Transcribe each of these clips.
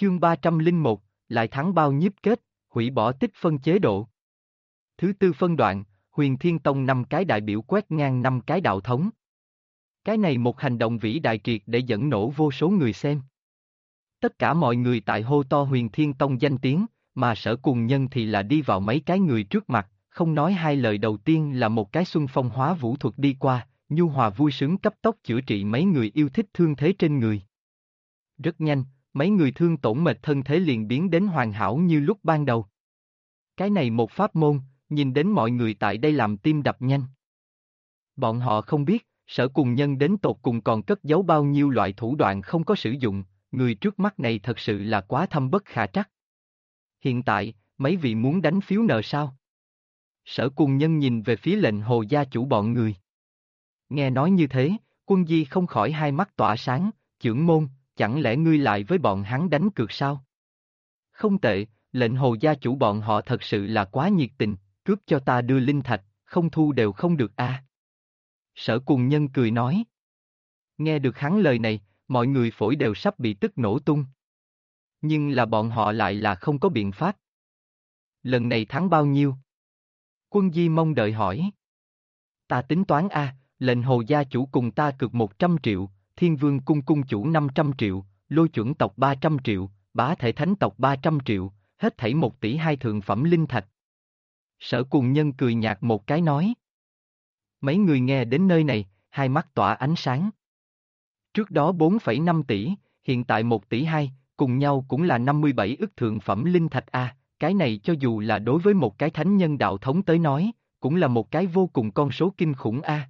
Chương 301, lại thắng bao nhiếp kết, hủy bỏ tích phân chế độ. Thứ tư phân đoạn, Huyền Thiên Tông 5 cái đại biểu quét ngang 5 cái đạo thống. Cái này một hành động vĩ đại triệt để dẫn nổ vô số người xem. Tất cả mọi người tại hô to Huyền Thiên Tông danh tiếng, mà Sở Cùng Nhân thì là đi vào mấy cái người trước mặt, không nói hai lời, đầu tiên là một cái xuân phong hóa vũ thuật đi qua, nhu hòa vui sướng cấp tốc chữa trị mấy người yêu thích thương thế trên người. Rất nhanh, mấy người thương tổn mệt thân thế liền biến đến hoàn hảo như lúc ban đầu. Cái này một pháp môn, nhìn đến mọi người tại đây làm tim đập nhanh. Bọn họ không biết, Sở Cùng Nhân đến tột cùng còn cất giấu bao nhiêu loại thủ đoạn không có sử dụng, người trước mắt này thật sự là quá thâm bất khả trắc. Hiện tại, mấy vị muốn đánh phiếu nợ sao? Sở Cùng Nhân nhìn về phía lệnh hồ gia chủ bọn người. Nghe nói như thế, Quân Di không khỏi hai mắt tỏa sáng, chưởng môn, chẳng lẽ ngươi lại với bọn hắn đánh cược sao? Không tệ, lệnh hồ gia chủ bọn họ thật sự là quá nhiệt tình, cướp cho ta đưa linh thạch, không thu đều không được a. Sở Cùng Nhân cười nói. Nghe được hắn lời này, mọi người phổi đều sắp bị tức nổ tung. Nhưng là bọn họ lại là không có biện pháp. Lần này thắng bao nhiêu? Quân Di mong đợi hỏi. Ta tính toán a, lệnh hồ gia chủ cùng ta cược 100 triệu, Thiên Vương cung cung chủ 500 triệu, Lôi chuẩn tộc 300 triệu, Bá Thể Thánh tộc 300 triệu, hết thảy 1 tỷ 2 thượng phẩm linh thạch. Sở Cùng Nhân cười nhạt một cái nói. Mấy người nghe đến nơi này, hai mắt tỏa ánh sáng. Trước đó 4,5 tỷ, hiện tại 1 tỷ 2, cùng nhau cũng là 57 ức thượng phẩm linh thạch a. Cái này cho dù là đối với một cái thánh nhân đạo thống tới nói, cũng là một cái vô cùng con số kinh khủng a.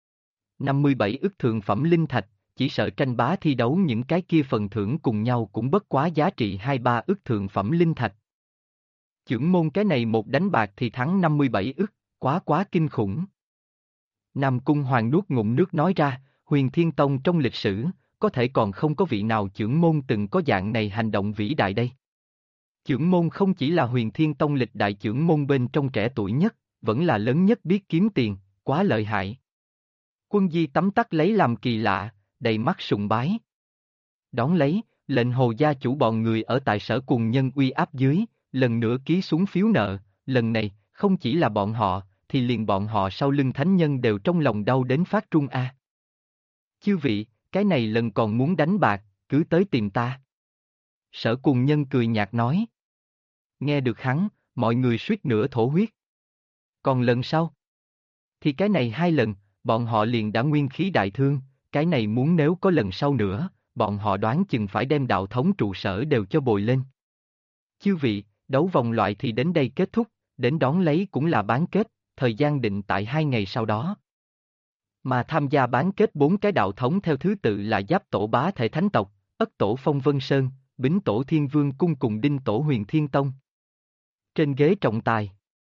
57 ức thượng phẩm linh thạch, chỉ sợ tranh bá thi đấu những cái kia phần thưởng cùng nhau cũng bất quá giá trị 2-3 ức thượng phẩm linh thạch. Chưởng môn cái này một đánh bạc thì thắng 57 ức, quá kinh khủng. Nam Cung Hoàng nuốt ngụm nước nói ra, Huyền Thiên Tông trong lịch sử, có thể còn không có vị nào chưởng môn từng có dạng này hành động vĩ đại đây. Chưởng môn không chỉ là Huyền Thiên Tông lịch đại chưởng môn bên trong trẻ tuổi nhất, vẫn là lớn nhất biết kiếm tiền, quá lợi hại. Quân Di tấm tắc lấy làm kỳ lạ, đầy mắt sùng bái. Đón lấy, lệnh hồ gia chủ bọn người ở tại Sở Cùng Nhân uy áp dưới, lần nữa ký xuống phiếu nợ, lần này, không chỉ là bọn họ, thì liền bọn họ sau lưng thánh nhân đều trong lòng đau đến phát trung a. Chư vị, cái này lần còn muốn đánh bạc, cứ tới tìm ta. Sở Cùng Nhân cười nhạt nói. Nghe được hắn, mọi người suýt nữa thổ huyết. Còn lần sau? Thì cái này 2 lần, bọn họ liền đã nguyên khí đại thương, cái này muốn nếu có lần sau nữa, bọn họ đoán chừng phải đem đạo thống trụ sở đều cho bồi lên. Chư vị, đấu vòng loại thì đến đây kết thúc, đến đón lấy cũng là bán kết, thời gian định tại 2 ngày sau đó. Mà tham gia bán kết 4 cái đạo thống theo thứ tự là Giáp Tổ Bá Thể Thánh tộc, Ất Tổ Phong Vân Sơn, Bính Tổ Thiên Vương cung cùng Đinh Tổ Huyền Thiên Tông. Trên ghế trọng tài,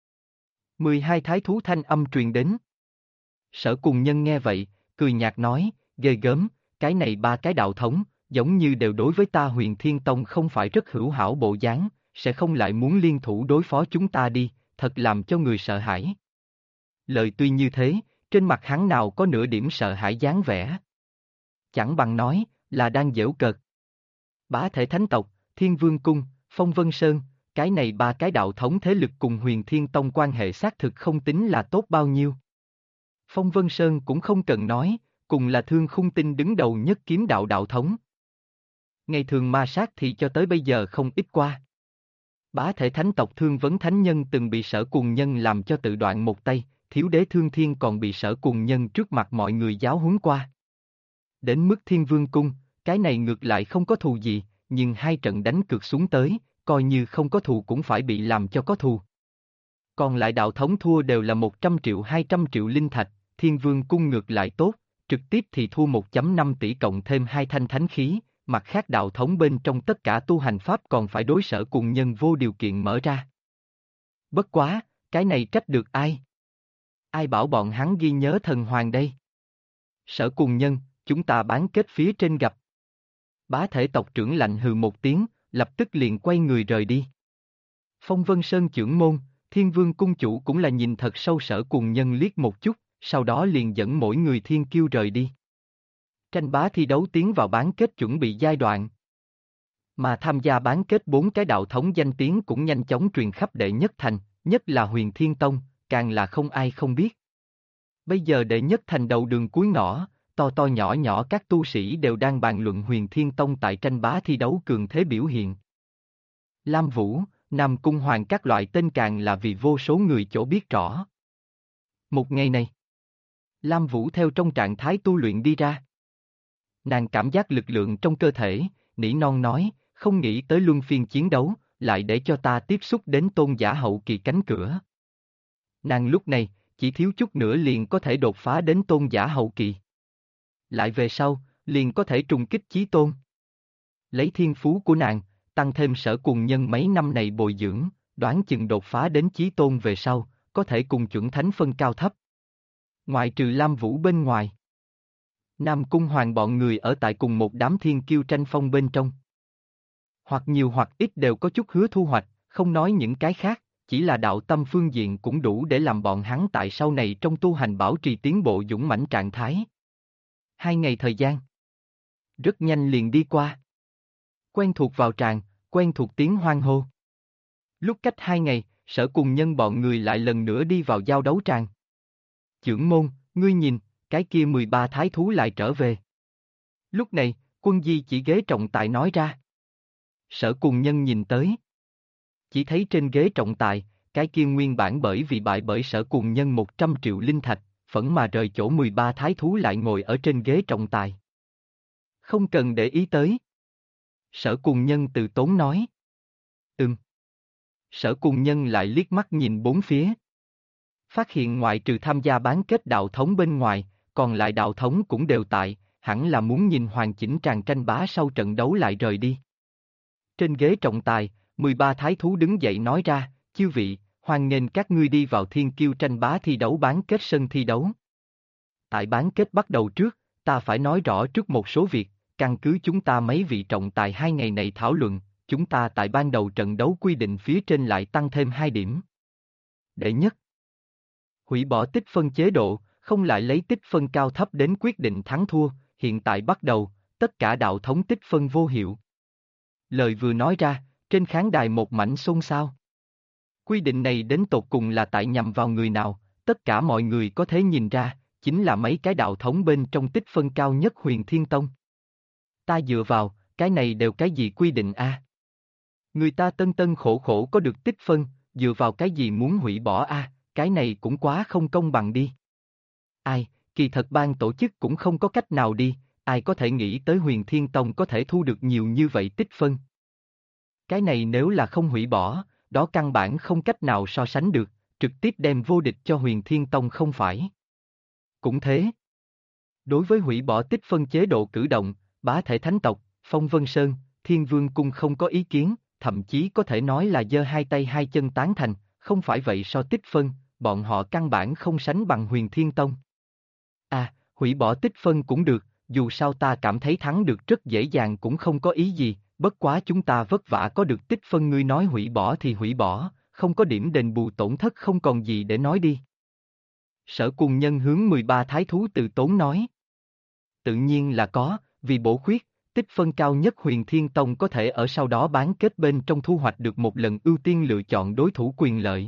12 thái thú thanh âm truyền đến. Sở Cùng Nhân nghe vậy, cười nhạt nói, ghê gớm, cái này 3 cái đạo thống, giống như đều đối với ta Huyền Thiên Tông không phải rất hữu hảo bộ dáng, sẽ không lại muốn liên thủ đối phó chúng ta đi, thật làm cho người sợ hãi. Lời tuy như thế, trên mặt hắn nào có nửa điểm sợ hãi dáng vẻ. Chẳng bằng nói, là đang giễu cợt. Bá Thể Thánh tộc, Thiên Vương cung, Phong Vân Sơn, cái này 3 cái đạo thống thế lực cùng Huyền Thiên Tông quan hệ xác thực không tính là tốt bao nhiêu. Phong Vân Sơn cũng không cần nói, cùng là Thương Khung Tinh đứng đầu nhất kiếm đạo đạo thống. Ngày thường ma sát thì cho tới bây giờ không ít qua. Bá Thể Thánh tộc Thương Vấn Thánh Nhân từng bị Sở Cùng Nhân làm cho tự đoạn một tay, Thiếu Đế Thương Thiên còn bị Sở Cùng Nhân trước mặt mọi người giáo huấn qua. Đến mức Thiên Vương cung, cái này ngược lại không có thù gì, nhưng 2 trận đánh cược xuống tới, coi như không có thù cũng phải bị làm cho có thù. Còn lại đạo thống thua đều là 100 triệu 200 triệu linh thạch, Thiên Vương cung ngược lại tốt, trực tiếp thì thua 1.5 tỷ cộng thêm 2 thanh thánh khí, mặt khác đạo thống bên trong tất cả tu hành pháp còn phải đối Sở Cùng Nhân vô điều kiện mở ra. Bất quá, cái này trách được ai? Ai bảo bọn hắn ghi nhớ thần hoàng đây? Sở Cùng Nhân, chúng ta bán kết phía trên gặp. Bá Thể tộc trưởng lạnh hừ một tiếng, lập tức liền quay người rời đi. Phong Vân Sơn chưởng môn, Thiên Vương cung chủ cũng là nhìn thật sâu Sở Cùng Nhân liếc một chút, sau đó liền dẫn mỗi người thiên kiêu rời đi. Tranh bá thi đấu tiến vào bán kết chuẩn bị giai đoạn. Mà tham gia bán kết 4 cái đạo thống danh tiếng cũng nhanh chóng truyền khắp đệ nhất thành, nhất là Huyền Thiên Tông, càng là không ai không biết. Bây giờ đệ nhất thành đầu đường cuối ngõ, to to nhỏ nhỏ các tu sĩ đều đang bàn luận Huyền Thiên Tông tại tranh bá thi đấu cường thế biểu hiện. Lam Vũ, Nam Cung Hoàng các loại tên càng là vì vô số người chỗ biết rõ. Một ngày này, Lam Vũ theo trong trạng thái tu luyện đi ra. Nàng cảm giác lực lượng trong cơ thể, nỉ non nói, không nghĩ tới luân phiên chiến đấu, lại để cho ta tiếp xúc đến tôn giả hậu kỳ cánh cửa. Nàng lúc này, chỉ thiếu chút nữa liền có thể đột phá đến tôn giả hậu kỳ. Lại về sau, liền có thể trùng kích chí tôn. Lấy thiên phú của nàng, tăng thêm Sở Cùng Nhân mấy năm này bồi dưỡng, đoán chừng đột phá đến chí tôn về sau, có thể cùng chuẩn thánh phân cao thấp. Ngoại trừ Lam Vũ bên ngoài, Nam Cung Hoàng bọn người ở tại cùng một đám thiên kiêu tranh phong bên trong. Hoặc nhiều hoặc ít đều có chút hứa thu hoạch, không nói những cái khác, chỉ là đạo tâm phương diện cũng đủ để làm bọn hắn tại sau này trong tu hành bảo trì tiến bộ dũng mãnh trạng thái. 2 ngày thời gian rất nhanh liền đi qua. Quen thuộc vào tràng, quen thuộc tiếng hoan hô. Lúc cách 2 ngày, Sở Cùng Nhân bọn người lại lần nữa đi vào giao đấu tràng. Chưởng môn, ngươi nhìn, cái kia 13 thái thú lại trở về. Lúc này, Quân Di chỉ ghế trọng tài nói ra. Sở Cùng Nhân nhìn tới. Chỉ thấy trên ghế trọng tài, cái kia nguyên bản bởi vì bại bởi Sở Cùng Nhân 100 triệu linh thạch, phẫn mà rời chỗ 13 thái thú lại ngồi ở trên ghế trọng tài. Không cần để ý tới. Sở Cùng Nhân từ tốn nói. Sở Cùng Nhân lại liếc mắt nhìn bốn phía. Phát hiện ngoại trừ tham gia bán kết đạo thống bên ngoài, còn lại đạo thống cũng đều tại, hẳn là muốn nhìn hoàn chỉnh tràng tranh bá sau trận đấu lại rời đi. Trên ghế trọng tài, 13 thái thú đứng dậy nói ra, chư vị, hoan nghênh các ngươi đi vào thiên kiêu tranh bá thi đấu bán kết sân thi đấu. Tại bán kết bắt đầu trước, ta phải nói rõ trước một số việc, căn cứ chúng ta mấy vị trọng tài 2 ngày này thảo luận, chúng ta tại ban đầu trận đấu quy định phía trên lại tăng thêm 2 điểm. Đệ nhất, hủy bỏ tích phân chế độ, không lại lấy tích phân cao thấp đến quyết định thắng thua, hiện tại bắt đầu, tất cả đạo thống tích phân vô hiệu. Lời vừa nói ra, trên khán đài một mảnh xôn xao. Quy định này đến tột cùng là tại nhằm vào người nào, tất cả mọi người có thể nhìn ra, chính là mấy cái đạo thống bên trong tích phân cao nhất Huyền Thiên Tông. Ta dựa vào, cái này đều cái gì quy định a? Người ta tân tân khổ khổ có được tích phân, dựa vào cái gì muốn hủy bỏ a? Cái này cũng quá không công bằng đi. Ai, kỳ thật ban tổ chức cũng không có cách nào đi, ai có thể nghĩ tới Huyền Thiên Tông có thể thu được nhiều như vậy tích phân. Cái này nếu là không hủy bỏ, đó căn bản không cách nào so sánh được, trực tiếp đem vô địch cho Huyền Thiên Tông không phải. Cũng thế. Đối với hủy bỏ tích phân chế độ cử động, Bá Thể Thánh Tộc, Phong Vân Sơn, Thiên Vương Cung không có ý kiến, thậm chí có thể nói là giơ hai tay hai chân tán thành, không phải vậy so tích phân, bọn họ căn bản không sánh bằng Huyền Thiên Tông. À, hủy bỏ tích phân cũng được, dù sao ta cảm thấy thắng được rất dễ dàng cũng không có ý gì, bất quá chúng ta vất vả có được tích phân, ngươi nói hủy bỏ thì hủy bỏ, không có điểm đền bù tổn thất không còn gì để nói đi. Sở Cùng Nhân hướng 13 thái thú từ tốn nói. Tự nhiên là có, vì bổ khuyết, tích phân cao nhất Huyền Thiên Tông có thể ở sau đó bán kết bên trong thu hoạch được một lần ưu tiên lựa chọn đối thủ quyền lợi.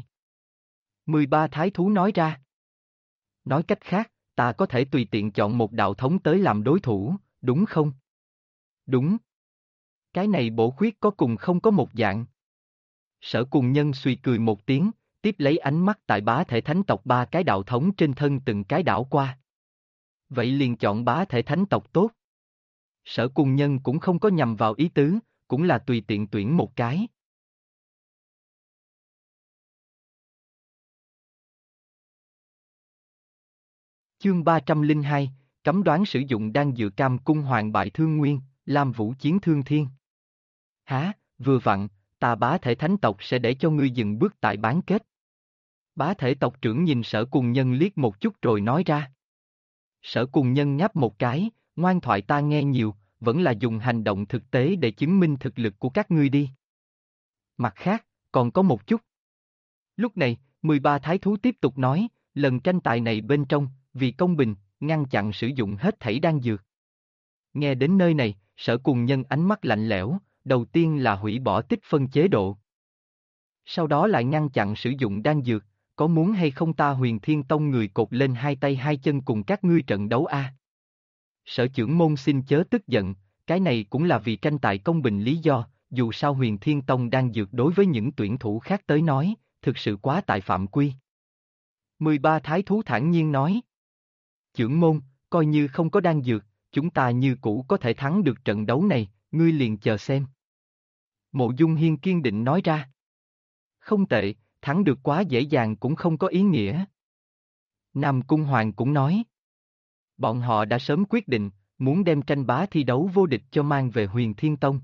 13 thái thú nói ra. Nói cách khác, ta có thể tùy tiện chọn một đạo thống tới làm đối thủ, đúng không? Đúng. Cái này bổ khuyết có cùng không có một dạng. Sở Cùng Nhân suy cười một tiếng, tiếp lấy ánh mắt tại Bá Thể Thánh Tộc 3 cái đạo thống trên thân từng cái đảo qua. Vậy liền chọn Bá Thể Thánh Tộc tốt. Sở Cùng Nhân cũng không có nhằm vào ý tứ, cũng là tùy tiện tuyển một cái. Chương 302, cấm đoán sử dụng đan dược Cam Cung Hoàng bại Thương Nguyên, Lam Vũ chiến Thương Thiên. Hả, vừa vặn, ta Bá Thể Thánh Tộc sẽ để cho ngươi dừng bước tại bán kết. Bá Thể tộc trưởng nhìn Sở Cùng Nhân liếc một chút rồi nói ra. Sở Cùng Nhân ngáp một cái, ngoan thoại ta nghe nhiều, vẫn là dùng hành động thực tế để chứng minh thực lực của các ngươi đi. Mặt khác, còn có một chút. Lúc này, 13 thái thú tiếp tục nói, lần tranh tài này bên trong, vì công bình, ngăn chặn sử dụng hết thảy đan dược. Nghe đến nơi này, Sở Cùng Nhân ánh mắt lạnh lẽo, đầu tiên là hủy bỏ tích phân chế độ. Sau đó lại ngăn chặn sử dụng đan dược, có muốn hay không ta Huyền Thiên Tông người cột lên hai tay hai chân cùng các ngươi trận đấu a. Sở trưởng môn xin chớ tức giận, cái này cũng là vì tranh tài công bình lý do, dù sao Huyền Thiên Tông đang dược đối với những tuyển thủ khác tới nói, thực sự quá tại phạm quy. 13 thái thú thản nhiên nói. Trưởng môn, coi như không có đan dược, chúng ta như cũ có thể thắng được trận đấu này, ngươi liền chờ xem. Mộ Dung Hiên kiên định nói ra. Không tệ, thắng được quá dễ dàng cũng không có ý nghĩa. Nam Cung Hoàng cũng nói. Bọn họ đã sớm quyết định, muốn đem tranh bá thi đấu vô địch cho mang về Huyền Thiên Tông.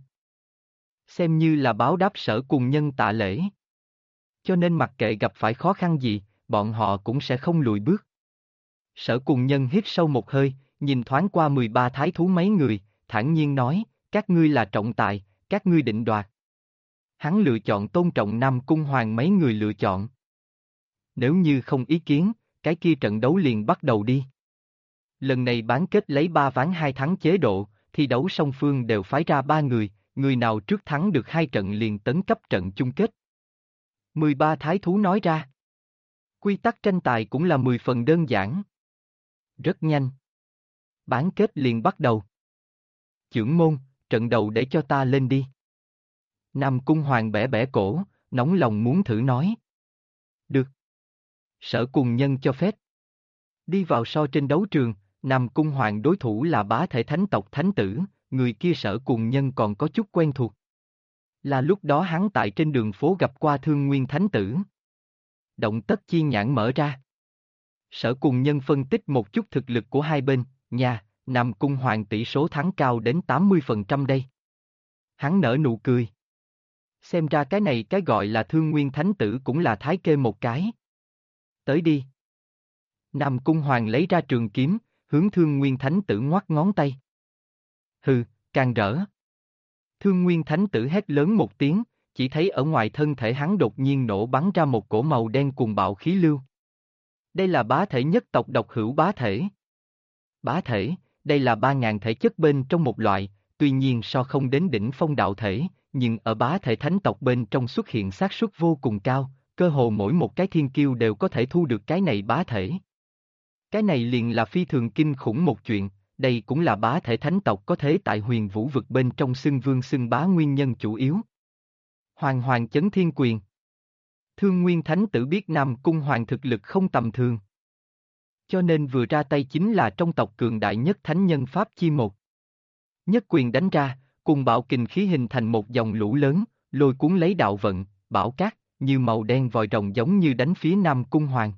Xem như là báo đáp Sở Cùng Nhân tạ lễ. Cho nên mặc kệ gặp phải khó khăn gì, bọn họ cũng sẽ không lùi bước. Sở Cùng Nhân hít sâu một hơi, nhìn thoáng qua 13 thái thú mấy người, thản nhiên nói, các ngươi là trọng tài, các ngươi định đoạt. Hắn lựa chọn tôn trọng Nam Cung Hoàng mấy người lựa chọn. Nếu như không ý kiến, cái kia trận đấu liền bắt đầu đi. Lần này bán kết lấy 3 ván 2 thắng chế độ, thi đấu song phương đều phái ra 3 người, người nào trước thắng được 2 trận liền tấn cấp trận chung kết. 13 thái thú nói ra. Quy tắc tranh tài cũng là 10 phần đơn giản. Rất nhanh. Bán kết liền bắt đầu. Chưởng môn, trận đầu để cho ta lên đi. Nam Cung Hoàng bẻ bẻ cổ, nóng lòng muốn thử nói. Được. Sở Cùng Nhân cho phép. Đi vào so trên đấu trường, Nam Cung Hoàng đối thủ là bá thể thánh tộc thánh tử, người kia Sở Cùng Nhân còn có chút quen thuộc. Là lúc đó hắn tại trên đường phố gặp qua Thương Nguyên Thánh Tử. Động Tất Chi nhãn mở ra. Sở Cùng Nhân phân tích một chút thực lực của hai bên, nha, Nam Cung Hoàng tỷ số thắng cao đến 80% đây. Hắn nở nụ cười. Xem ra cái này cái gọi là Thương Nguyên Thánh Tử cũng là thái kê một cái. Tới đi. Nam Cung Hoàng lấy ra trường kiếm, hướng Thương Nguyên Thánh Tử ngoắc ngón tay. Hừ, càng rỡ. Thương Nguyên Thánh Tử hét lớn một tiếng, chỉ thấy ở ngoài thân thể hắn đột nhiên nổ bắn ra một cổ màu đen cuồng bạo khí lưu. Đây là bá thể nhất tộc độc hữu bá thể. Bá thể, đây là 3.000 thể chất bên trong một loại, tuy nhiên so không đến đỉnh phong đạo thể, nhưng ở bá thể thánh tộc bên trong xuất hiện xác suất vô cùng cao, cơ hồ mỗi một cái thiên kiêu đều có thể thu được cái này bá thể. Cái này liền là phi thường kinh khủng một chuyện, đây cũng là bá thể thánh tộc có thể tại huyền vũ vực bên trong xưng vương xưng bá nguyên nhân chủ yếu. Hoàng Hoàng chấn thiên quyền. Thương Nguyên Thánh Tử biết Nam Cung Hoàng thực lực không tầm thường. Cho nên vừa ra tay chính là trong tộc cường đại nhất thánh nhân Pháp chi một. Nhất quyền đánh ra, cùng bạo kình khí hình thành một dòng lũ lớn, lôi cuốn lấy đạo vận, bão cát, như màu đen vòi rồng giống như đánh phía Nam Cung Hoàng.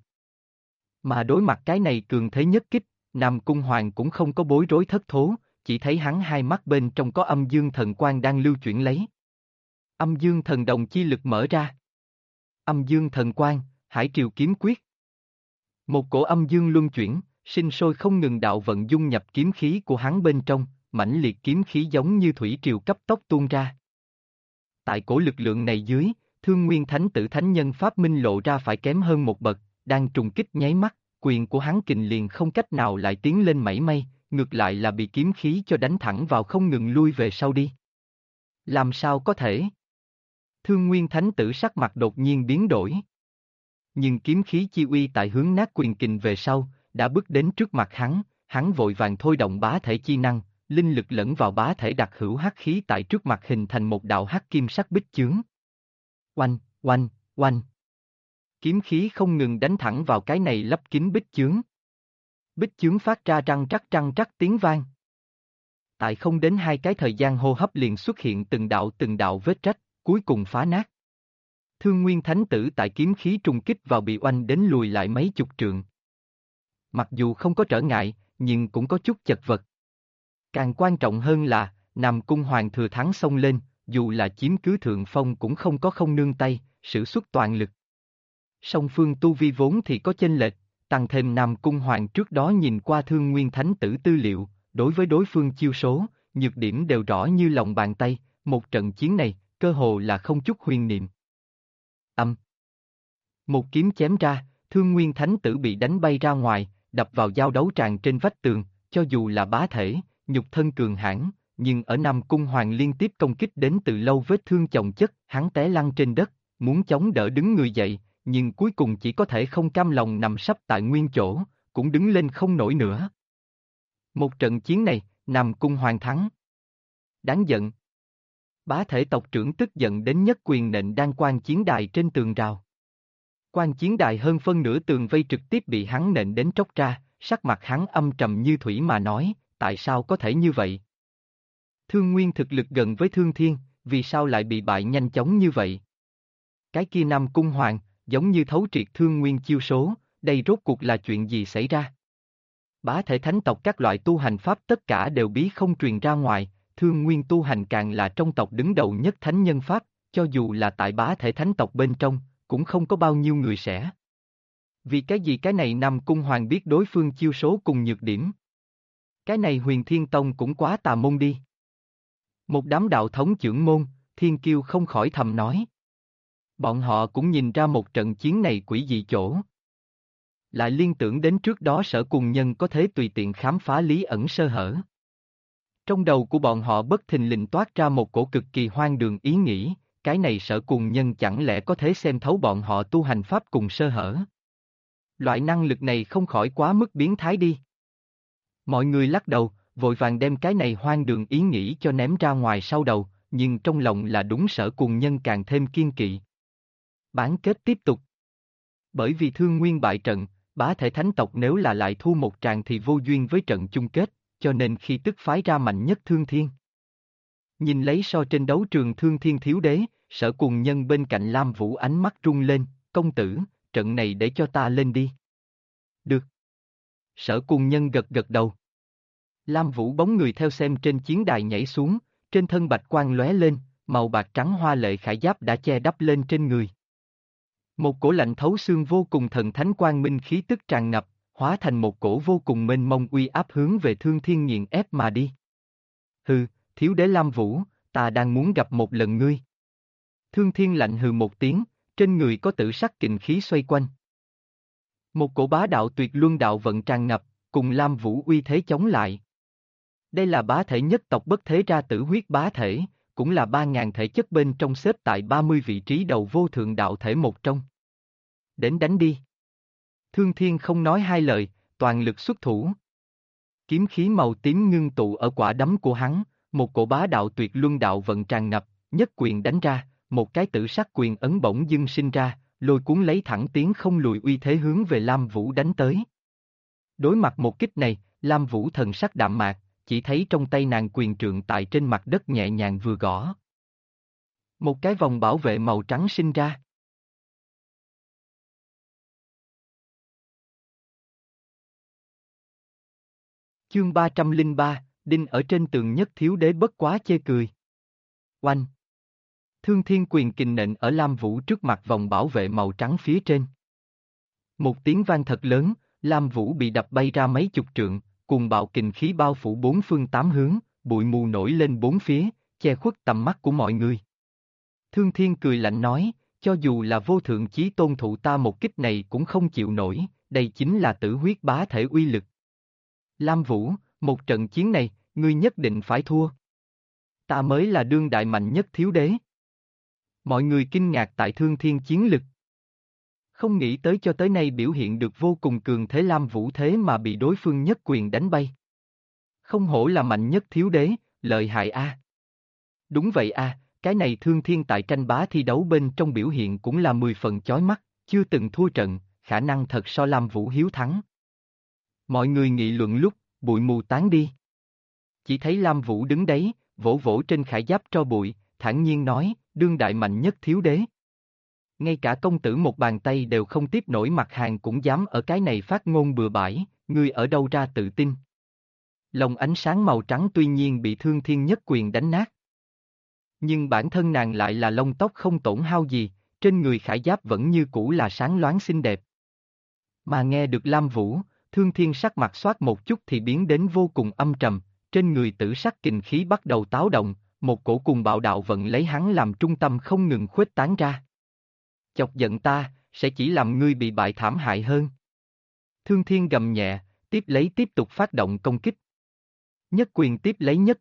Mà đối mặt cái này cường thế nhất kích, Nam Cung Hoàng cũng không có bối rối thất thố, chỉ thấy hắn hai mắt bên trong có âm dương thần quang đang lưu chuyển lấy. Âm dương thần đồng chi lực mở ra. Âm dương thần quang, hải triều kiếm quyết. Một cổ âm dương luân chuyển, sinh sôi không ngừng đạo vận dung nhập kiếm khí của hắn bên trong, mãnh liệt kiếm khí giống như thủy triều cấp tốc tuôn ra. Tại cổ lực lượng này dưới, Thương Nguyên Thánh Tử thánh nhân Pháp Minh lộ ra phải kém hơn một bậc, đang trùng kích nháy mắt, quyền của hắn kình liền không cách nào lại tiến lên mảy may, ngược lại là bị kiếm khí cho đánh thẳng vào không ngừng lui về sau đi. Làm sao có thể? Thương Nguyên Thánh Tử sắc mặt đột nhiên biến đổi. Nhưng kiếm khí chi uy tại hướng nát quyền kình về sau, đã bước đến trước mặt hắn vội vàng thôi động bá thể chi năng, linh lực lẫn vào bá thể đặc hữu hắc khí tại trước mặt hình thành một đạo hắc kim sắc bích chướng. Oanh, oanh, oanh. Kiếm khí không ngừng đánh thẳng vào cái này lấp kín bích chướng. Bích chướng phát ra răng rắc tiếng vang. Tại không đến 2 cái thời gian hô hấp liền xuất hiện từng đạo vết rách, cuối cùng phá nát. Thương Nguyên Thánh Tử tại kiếm khí trùng kích vào bị oanh đến lùi lại mấy chục trượng. Mặc dù không có trở ngại, nhưng cũng có chút chật vật. Càng quan trọng hơn là, Nam Cung Hoàng thừa thắng xông lên, dù là chiếm cứ thượng phong cũng không nương tay, sử xuất toàn lực. Song phương tu vi vốn thì có chênh lệch, tăng thêm Nam Cung Hoàng trước đó nhìn qua Thương Nguyên Thánh Tử tư liệu, đối với đối phương chiêu số, nhược điểm đều rõ như lòng bàn tay, một trận chiến này, cơ hồ là không chút huyền niệm. Một kiếm chém ra, Thương Nguyên Thánh Tử bị đánh bay ra ngoài, đập vào giao đấu tràng trên vách tường, cho dù là bá thể, nhục thân cường hãn, nhưng ở Nam Cung Hoàng liên tiếp công kích đến từ lâu vết thương chồng chất, hắn té lăn trên đất, muốn chống đỡ đứng người dậy, nhưng cuối cùng chỉ có thể không cam lòng nằm sấp tại nguyên chỗ, cũng đứng lên không nổi nữa. Một trận chiến này, Nam Cung Hoàng thắng. Đáng giận. Bá thể tộc trưởng tức giận đến nhất quyền nện đan quan chiến đài trên tường rào. Quan chiến đài hơn phân nửa tường vây trực tiếp bị hắn nện đến tróc ra, sắc mặt hắn âm trầm như thủy mà nói, tại sao có thể như vậy? Thương Nguyên thực lực gần với Thương Thiên, vì sao lại bị bại nhanh chóng như vậy? Cái kia Nam Cung Hoàng, giống như thấu triệt Thương Nguyên chiêu số, đây rốt cuộc là chuyện gì xảy ra? Bá thể thánh tộc các loại tu hành pháp tất cả đều bí không truyền ra ngoài, Thương Nguyên tu hành càng là trong tộc đứng đầu nhất thánh nhân pháp, cho dù là tại bá thể thánh tộc bên trong, cũng không có bao nhiêu người sẽ. Vì cái gì cái này Nam Cung Hoàng biết đối phương chiêu số cùng nhược điểm? Cái này Huyền Thiên Tông cũng quá tà môn đi. Một đám đạo thống trưởng môn, Thiên Kiêu không khỏi thầm nói. Bọn họ cũng nhìn ra một trận chiến này quỷ dị chỗ. Lại liên tưởng đến trước đó Sở Cùng Nhân có thể tùy tiện khám phá lý ẩn sơ hở. Trong đầu của bọn họ bất thình lình toát ra một cổ cực kỳ hoang đường ý nghĩ, cái này Sở Cùng Nhân chẳng lẽ có thể xem thấu bọn họ tu hành pháp cùng sơ hở. Loại năng lực này không khỏi quá mức biến thái đi. Mọi người lắc đầu, vội vàng đem cái này hoang đường ý nghĩ cho ném ra ngoài sau đầu, nhưng trong lòng là đúng Sở Cùng Nhân càng thêm kiên kỵ. Bán kết tiếp tục. Bởi vì Thương Nguyên bại trận, bá thể thánh tộc nếu là lại thu một tràng thì vô duyên với trận chung kết, cho nên khi tức phái ra mạnh nhất Thương Thiên. Nhìn lấy so trên đấu trường Thương Thiên thiếu đế, Sở Cùng Nhân bên cạnh Lam Vũ ánh mắt rung lên, công tử, trận này để cho ta lên đi. Được. Sở Cùng Nhân gật gật đầu. Lam Vũ bóng người theo xem trên chiến đài nhảy xuống, trên thân bạch quang lóe lên, màu bạc trắng hoa lệ khải giáp đã che đắp lên trên người. Một cổ lạnh thấu xương vô cùng thần thánh quang minh khí tức tràn ngập, hóa thành một cổ vô cùng mênh mông uy áp hướng về Thương Thiên nghiền ép mà đi. Hừ, thiếu đế Lam Vũ, ta đang muốn gặp một lần ngươi. Thương Thiên lạnh hừ một tiếng, trên người có tử sắc kình khí xoay quanh. Một cổ bá đạo tuyệt luân đạo vận tràn ngập, cùng Lam Vũ uy thế chống lại. Đây là bá thể nhất tộc bất thế ra tử huyết bá thể, cũng là 3.000 thể chất bên trong xếp tại 30 vị trí đầu vô thượng đạo thể một trong. Đến đánh đi. Thương Thiên không nói hai lời, toàn lực xuất thủ. Kiếm khí màu tím ngưng tụ ở quả đấm của hắn, một cổ bá đạo tuyệt luân đạo vận tràn ngập, nhất quyền đánh ra, một cái tử sắc quyền ấn bỗng dưng sinh ra, lôi cuốn lấy thẳng tiến không lùi uy thế hướng về Lam Vũ đánh tới. Đối mặt một kích này, Lam Vũ thần sắc đạm mạc, chỉ thấy trong tay nàng quyền trượng tại trên mặt đất nhẹ nhàng vừa gõ. Một cái vòng bảo vệ màu trắng sinh ra. Chương 303, đinh ở trên tường nhất thiếu đế bất quá chê cười. Oanh! Thương Thiên quyền kình nện ở Lam Vũ trước mặt vòng bảo vệ màu trắng phía trên. Một tiếng vang thật lớn, Lam Vũ bị đập bay ra mấy chục trượng, cùng bạo kình khí bao phủ bốn phương tám hướng, bụi mù nổi lên bốn phía, che khuất tầm mắt của mọi người. Thương Thiên cười lạnh nói, cho dù là vô thượng chí tôn thụ ta một kích này cũng không chịu nổi, đây chính là tử huyết bá thể uy lực. Lam Vũ, một trận chiến này, ngươi nhất định phải thua. Ta mới là đương đại mạnh nhất thiếu đế. Mọi người kinh ngạc tại Thương Thiên chiến lực. Không nghĩ tới cho tới nay biểu hiện được vô cùng cường thế Lam Vũ thế mà bị đối phương nhất quyền đánh bay. Không hổ là mạnh nhất thiếu đế, lợi hại a. Đúng vậy a, cái này Thương Thiên tại tranh bá thi đấu bên trong biểu hiện cũng là 10 phần chói mắt, chưa từng thua trận, khả năng thật so Lam Vũ hiếu thắng. Mọi người nghị luận lúc, bụi mù tán đi. Chỉ thấy Lam Vũ đứng đấy, vỗ vỗ trên khải giáp tro bụi, thản nhiên nói, đương đại mạnh nhất thiếu đế. Ngay cả công tử một bàn tay đều không tiếp nổi mặt hàng cũng dám ở cái này phát ngôn bừa bãi, ngươi ở đâu ra tự tin. Lồng ánh sáng màu trắng tuy nhiên bị Thương Thiên nhất quyền đánh nát. Nhưng bản thân nàng lại là lông tóc không tổn hao gì, trên người khải giáp vẫn như cũ là sáng loáng xinh đẹp. Mà nghe được Lam Vũ, Thương Thiên sắc mặt xoát một chút thì biến đến vô cùng âm trầm, trên người tử sắc kình khí bắt đầu táo động, một cổ cùng bạo đạo vận lấy hắn làm trung tâm không ngừng khuếch tán ra. Chọc giận ta, sẽ chỉ làm ngươi bị bại thảm hại hơn. Thương Thiên gầm nhẹ, tiếp tục phát động công kích. Nhất quyền tiếp lấy nhất quyền,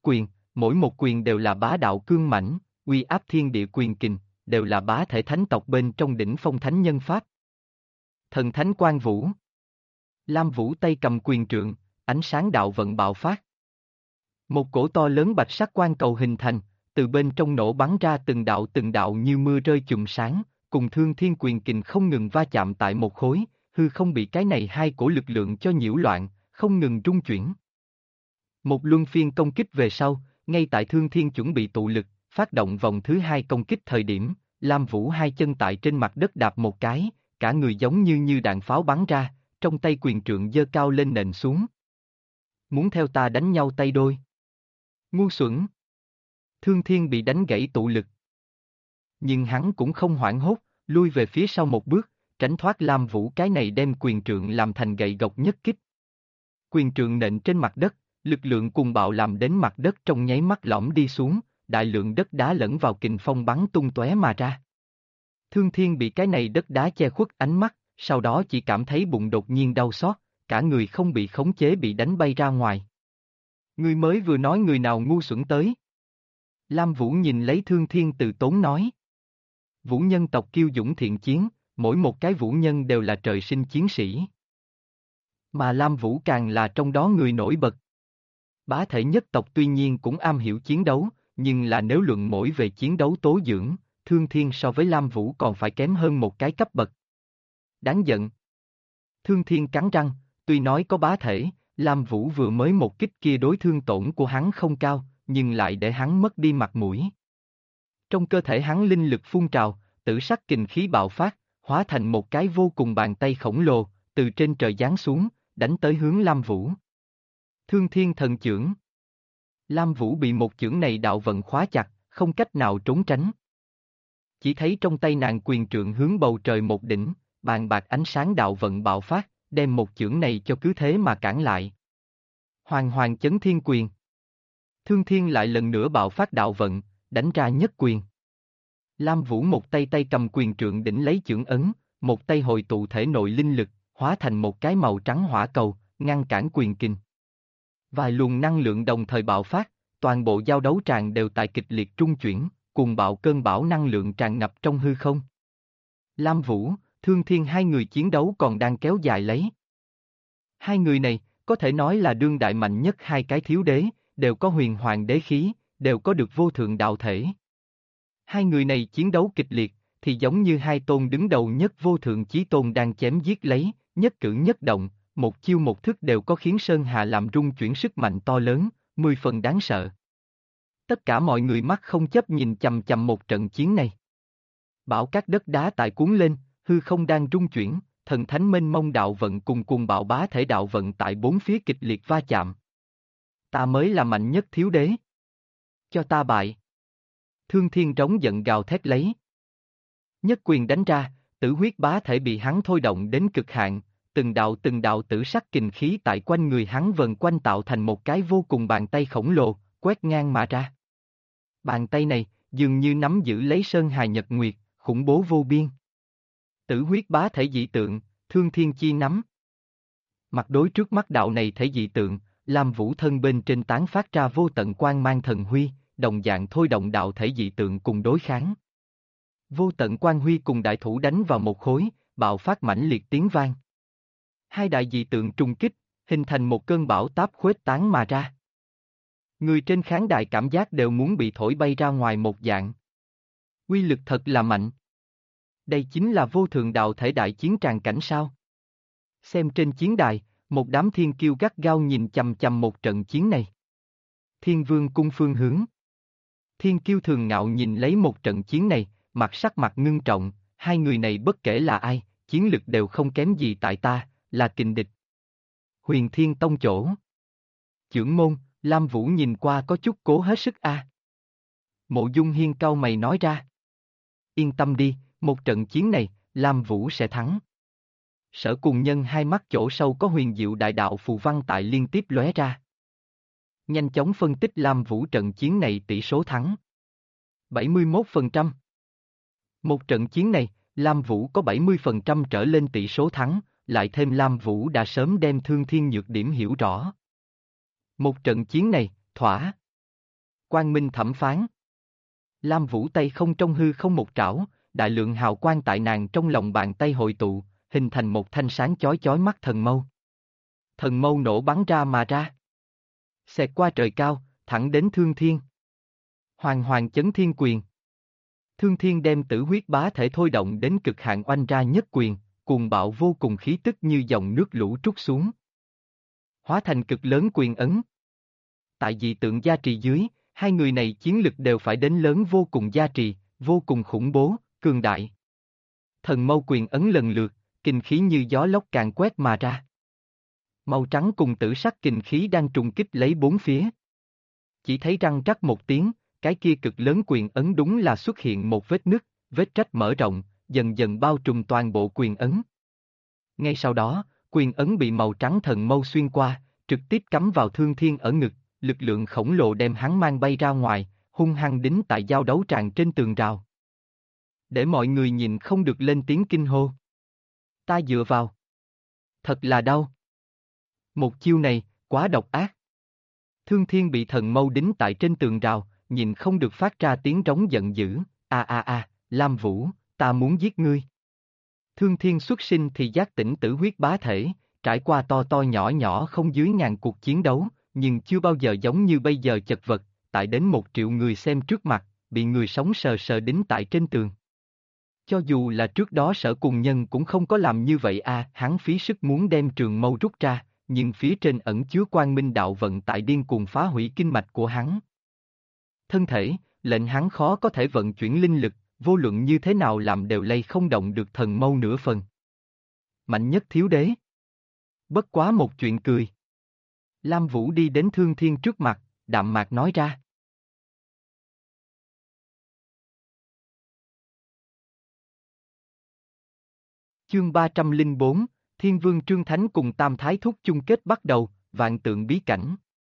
mỗi một quyền đều là bá đạo cương mãnh, uy áp thiên địa quyền kình, đều là bá thể thánh tộc bên trong đỉnh phong thánh nhân pháp. Thần thánh quang vũ. Lam Vũ tay cầm quyền trượng, ánh sáng đạo vận bạo phát. Một cổ to lớn bạch sắc quang cầu hình thành, từ bên trong nổ bắn ra từng đạo như mưa rơi chùm sáng, cùng Thương Thiên quyền kình không ngừng va chạm tại một khối, hư không bị cái này hai cổ lực lượng cho nhiễu loạn, không ngừng rung chuyển. Một luân phiên công kích về sau, ngay tại Thương Thiên chuẩn bị tụ lực, phát động vòng thứ hai công kích thời điểm, Lam Vũ hai chân tại trên mặt đất đạp một cái, cả người giống như đạn pháo bắn ra, trong tay quyền trượng giơ cao lên nện xuống. Muốn theo ta đánh nhau tay đôi? Ngu xuẩn! Thương Thiên bị đánh gãy tụ lực. Nhưng hắn cũng không hoảng hốt, lui về phía sau một bước, tránh thoát Lam Vũ cái này đem quyền trượng làm thành gậy gộc nhất kích. Quyền trượng nện trên mặt đất, lực lượng cuồng bạo làm đến mặt đất trong nháy mắt lõm đi xuống, đại lượng đất đá lẫn vào kình phong bắn tung tóe mà ra. Thương Thiên bị cái này đất đá che khuất ánh mắt, sau đó chỉ cảm thấy bụng đột nhiên đau xót, cả người không bị khống chế bị đánh bay ra ngoài. Ngươi mới vừa nói người nào ngu xuẩn tới. Lam Vũ nhìn lấy Thương Thiên từ tốn nói. Vũ nhân tộc kiêu dũng thiện chiến, mỗi một cái vũ nhân đều là trời sinh chiến sĩ. Mà Lam Vũ càng là trong đó người nổi bật. Bá thể nhất tộc tuy nhiên cũng am hiểu chiến đấu, nhưng là nếu luận mỗi về chiến đấu tố dưỡng, Thương Thiên so với Lam Vũ còn phải kém hơn một cái cấp bậc. Đáng giận. Thương Thiên cắn răng, tuy nói có bá thể, Lam Vũ vừa mới một kích kia đối thương tổn của hắn không cao, nhưng lại để hắn mất đi mặt mũi. Trong cơ thể hắn linh lực phun trào, tử sắc kình khí bạo phát, hóa thành một cái vô cùng bàn tay khổng lồ, từ trên trời giáng xuống, đánh tới hướng Lam Vũ. Thương Thiên thần chưởng. Lam Vũ bị một chưởng này đạo vận khóa chặt, không cách nào trốn tránh. Chỉ thấy trong tay nàng quyền trượng hướng bầu trời một đỉnh, bàn bạc ánh sáng đạo vận bạo phát, đem một chưởng này cho cứ thế mà cản lại. Hoàng hoàng chấn thiên quyền. Thương Thiên lại lần nữa bạo phát đạo vận, đánh ra nhất quyền. Lam Vũ một tay cầm quyền trượng đỉnh lấy chưởng ấn, một tay hồi tụ thể nội linh lực, hóa thành một cái màu trắng hỏa cầu, ngăn cản quyền kình. Vài luồng năng lượng đồng thời bạo phát, toàn bộ giao đấu tràng đều tại kịch liệt trung chuyển, cuồng bạo cơn bão năng lượng tràn ngập trong hư không. Lam Vũ, Thương Thiên hai người chiến đấu còn đang kéo dài lấy. Hai người này, có thể nói là đương đại mạnh nhất hai cái thiếu đế, đều có huyền hoàng đế khí, đều có được vô thượng đạo thể. Hai người này chiến đấu kịch liệt, thì giống như hai tôn đứng đầu nhất vô thượng chí tôn đang chém giết lấy, nhất cử nhất động, một chiêu một thức đều có khiến Sơn Hà làm rung chuyển sức mạnh to lớn, 10 phần đáng sợ. Tất cả mọi người mắt không chấp nhìn chằm chằm một trận chiến này. Bão các đất đá tại cuốn lên, hư không đang rung chuyển, thần thánh mênh mông đạo vận cùng cuồng bạo bá thể đạo vận tại bốn phía kịch liệt va chạm. Ta mới là mạnh nhất thiếu đế. Cho ta bại. Thương Thiên trống giận gào thét lấy. Nhất quyền đánh ra, tử huyết bá thể bị hắn thôi động đến cực hạn, từng đạo tử sắc kình khí tại quanh người hắn vần quanh tạo thành một cái vô cùng bàn tay khổng lồ, quét ngang mà ra. Bàn tay này, dường như nắm giữ lấy Sơn Hà Nhật Nguyệt, khủng bố vô biên. Tử huyết bá thể dị tượng, Thương Thiên chi nắm. Mặt đối trước mắt đạo này thể dị tượng, Lam Vũ thân bên trên tán phát ra vô tận quang mang thần huy, đồng dạng thôi động đạo thể dị tượng cùng đối kháng. Vô tận quang huy cùng đại thủ đánh vào một khối, bạo phát mãnh liệt tiếng vang. Hai đại dị tượng trùng kích, hình thành một cơn bão táp khuếch tán mà ra. Người trên khán đài cảm giác đều muốn bị thổi bay ra ngoài một dạng. Uy lực thật là mạnh. Đây chính là vô thượng đạo thể đại chiến tràng cảnh sao? Xem trên chiến đài, một đám thiên kiêu gắt gao nhìn chằm chằm một trận chiến này. Thiên Vương cung phương hướng. Thiên kiêu thường ngạo nhìn lấy một trận chiến này, sắc mặt ngưng trọng, hai người này bất kể là ai, chiến lực đều không kém gì tại ta, là kình địch. Huyền Thiên Tông chỗ. Chưởng môn, Lam Vũ nhìn qua có chút cố hết sức a. Mộ Dung Hiên cau mày nói ra. Yên tâm đi, một trận chiến này, Lam Vũ sẽ thắng. Sở Cùng Nhân hai mắt chỗ sâu có huyền diệu đại đạo phù văn tại liên tiếp lóe ra. Nhanh chóng phân tích Lam Vũ trận chiến này tỷ số thắng. 71%. Một trận chiến này, Lam Vũ có 70% trở lên tỷ số thắng, lại thêm Lam Vũ đã sớm đem Thương Thiên nhược điểm hiểu rõ. Một trận chiến này, thỏa. Quang minh thẩm phán. Lam Vũ tay không trong hư không một trảo, đại lượng hào quang tại nàng trong lòng bàn tay hội tụ, hình thành một thanh sáng chói chói mắt thần mâu. Thần mâu nổ bắn ra mà ra. Xẹt qua trời cao, thẳng đến Thương Thiên. Hoàng hoàng chấn thiên quyền. Thương Thiên đem tử huyết bá thể thôi động đến cực hạn oanh ra nhất quyền, cuồng bạo vô cùng khí tức như dòng nước lũ trút xuống. Hóa thành cực lớn quyền ấn. Tại dị tượng gia trì dưới, hai người này chiến lực đều phải đến lớn vô cùng gia trì, vô cùng khủng bố, cường đại. Thần mâu quyền ấn lần lượt, kình khí như gió lốc càng quét mà ra. Màu trắng cùng tử sắc kình khí đang trùng kích lấy bốn phía. Chỉ thấy răng rắc một tiếng, cái kia cực lớn quyền ấn đúng là xuất hiện một vết nứt, vết rách mở rộng, dần dần bao trùm toàn bộ quyền ấn. Ngay sau đó, quyền ấn bị màu trắng thần mâu xuyên qua, trực tiếp cắm vào Thương Thiên ở ngực, lực lượng khổng lồ đem hắn mang bay ra ngoài, hung hăng đính tại giao đấu tràng trên tường rào. Để mọi người nhìn không được lên tiếng kinh hô. Ta dựa vào. Thật là đau. Một chiêu này, quá độc ác. Thương Thiên bị thần mâu đính tại trên tường rào, nhìn không được phát ra tiếng trống giận dữ, Lam Vũ, ta muốn giết ngươi. Thương Thiên xuất sinh thì giác tỉnh tử huyết bá thể, trải qua to to nhỏ nhỏ không dưới ngàn cuộc chiến đấu, nhưng chưa bao giờ giống như bây giờ chật vật, tại đến 1 triệu người xem trước mặt, bị người sống sờ sờ đính tại trên tường. Cho dù là trước đó Sở Cùng Nhân cũng không có làm như vậy hắn phí sức muốn đem trường mâu rút ra, nhưng phía trên ẩn chứa quang minh đạo vận tại điên cuồng phá hủy kinh mạch của hắn. Thân thể, lệnh hắn khó có thể vận chuyển linh lực, vô luận như thế nào làm đều lay không động được thần mâu nửa phần. Mạnh nhất thiếu đế. Bất quá một chuyện cười. Lam Vũ đi đến Thương Thiên trước mặt, đạm mạc nói ra. Chương 304, Thiên Vương Trương Thánh cùng Tam Thái Thúc chung kết bắt đầu, vạn tượng bí cảnh.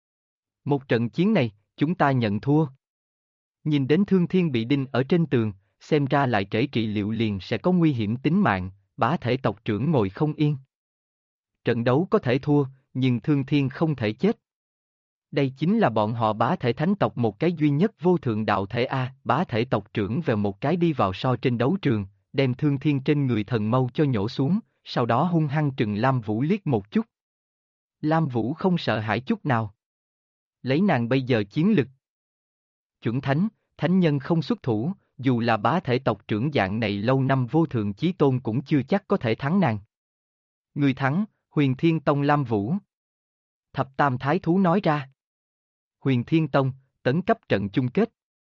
Một trận chiến này, chúng ta nhận thua. Nhìn đến Thương Thiên bị đinh ở trên tường, xem ra lại trễ trị liệu liền sẽ có nguy hiểm tính mạng, bá thể tộc trưởng ngồi không yên. Trận đấu có thể thua, nhưng Thương Thiên không thể chết. Đây chính là bọn họ bá thể thánh tộc một cái duy nhất vô thượng đạo thể bá thể tộc trưởng về một cái đi vào so trên đấu trường, đem Thương Thiên trên người thần mâu cho nhổ xuống, sau đó hung hăng trừng Lam Vũ liếc một chút. Lam Vũ không sợ hãi chút nào. Lấy nàng bây giờ chiến lực. Chuẩn thánh, thánh nhân không xuất thủ, dù là bá thể tộc trưởng dạng này lâu năm vô thượng chí tôn cũng chưa chắc có thể thắng nàng. Người thắng, Huyền Thiên Tông Lam Vũ. Thập Tam Thái Thú nói ra. Huyền Thiên Tông, tấn cấp trận chung kết.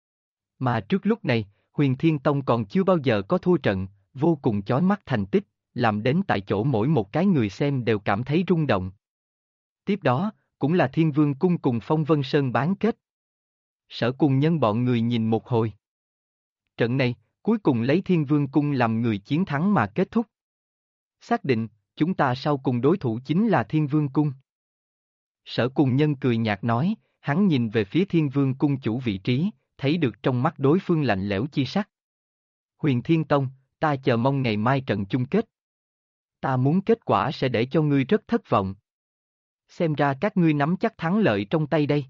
Mà trước lúc này, Huyền Thiên Tông còn chưa bao giờ có thua trận, vô cùng chói mắt thành tích, làm đến tại chỗ mỗi một cái người xem đều cảm thấy rung động. Tiếp đó, cũng là Thiên Vương Cung cùng Phong Vân Sơn bán kết. Sở Cùng Nhân bọn người nhìn một hồi. Trận này, cuối cùng lấy Thiên Vương Cung làm người chiến thắng mà kết thúc. Xác định, chúng ta sau cùng đối thủ chính là Thiên Vương Cung. Sở Cùng Nhân cười nhạt nói, hắn nhìn về phía Thiên Vương Cung chủ vị trí, thấy được trong mắt đối phương lạnh lẽo chi sắc. Huyền Thiên Tông, ta chờ mong ngày mai trận chung kết. Ta muốn kết quả sẽ để cho ngươi rất thất vọng. Xem ra các ngươi nắm chắc thắng lợi trong tay đây.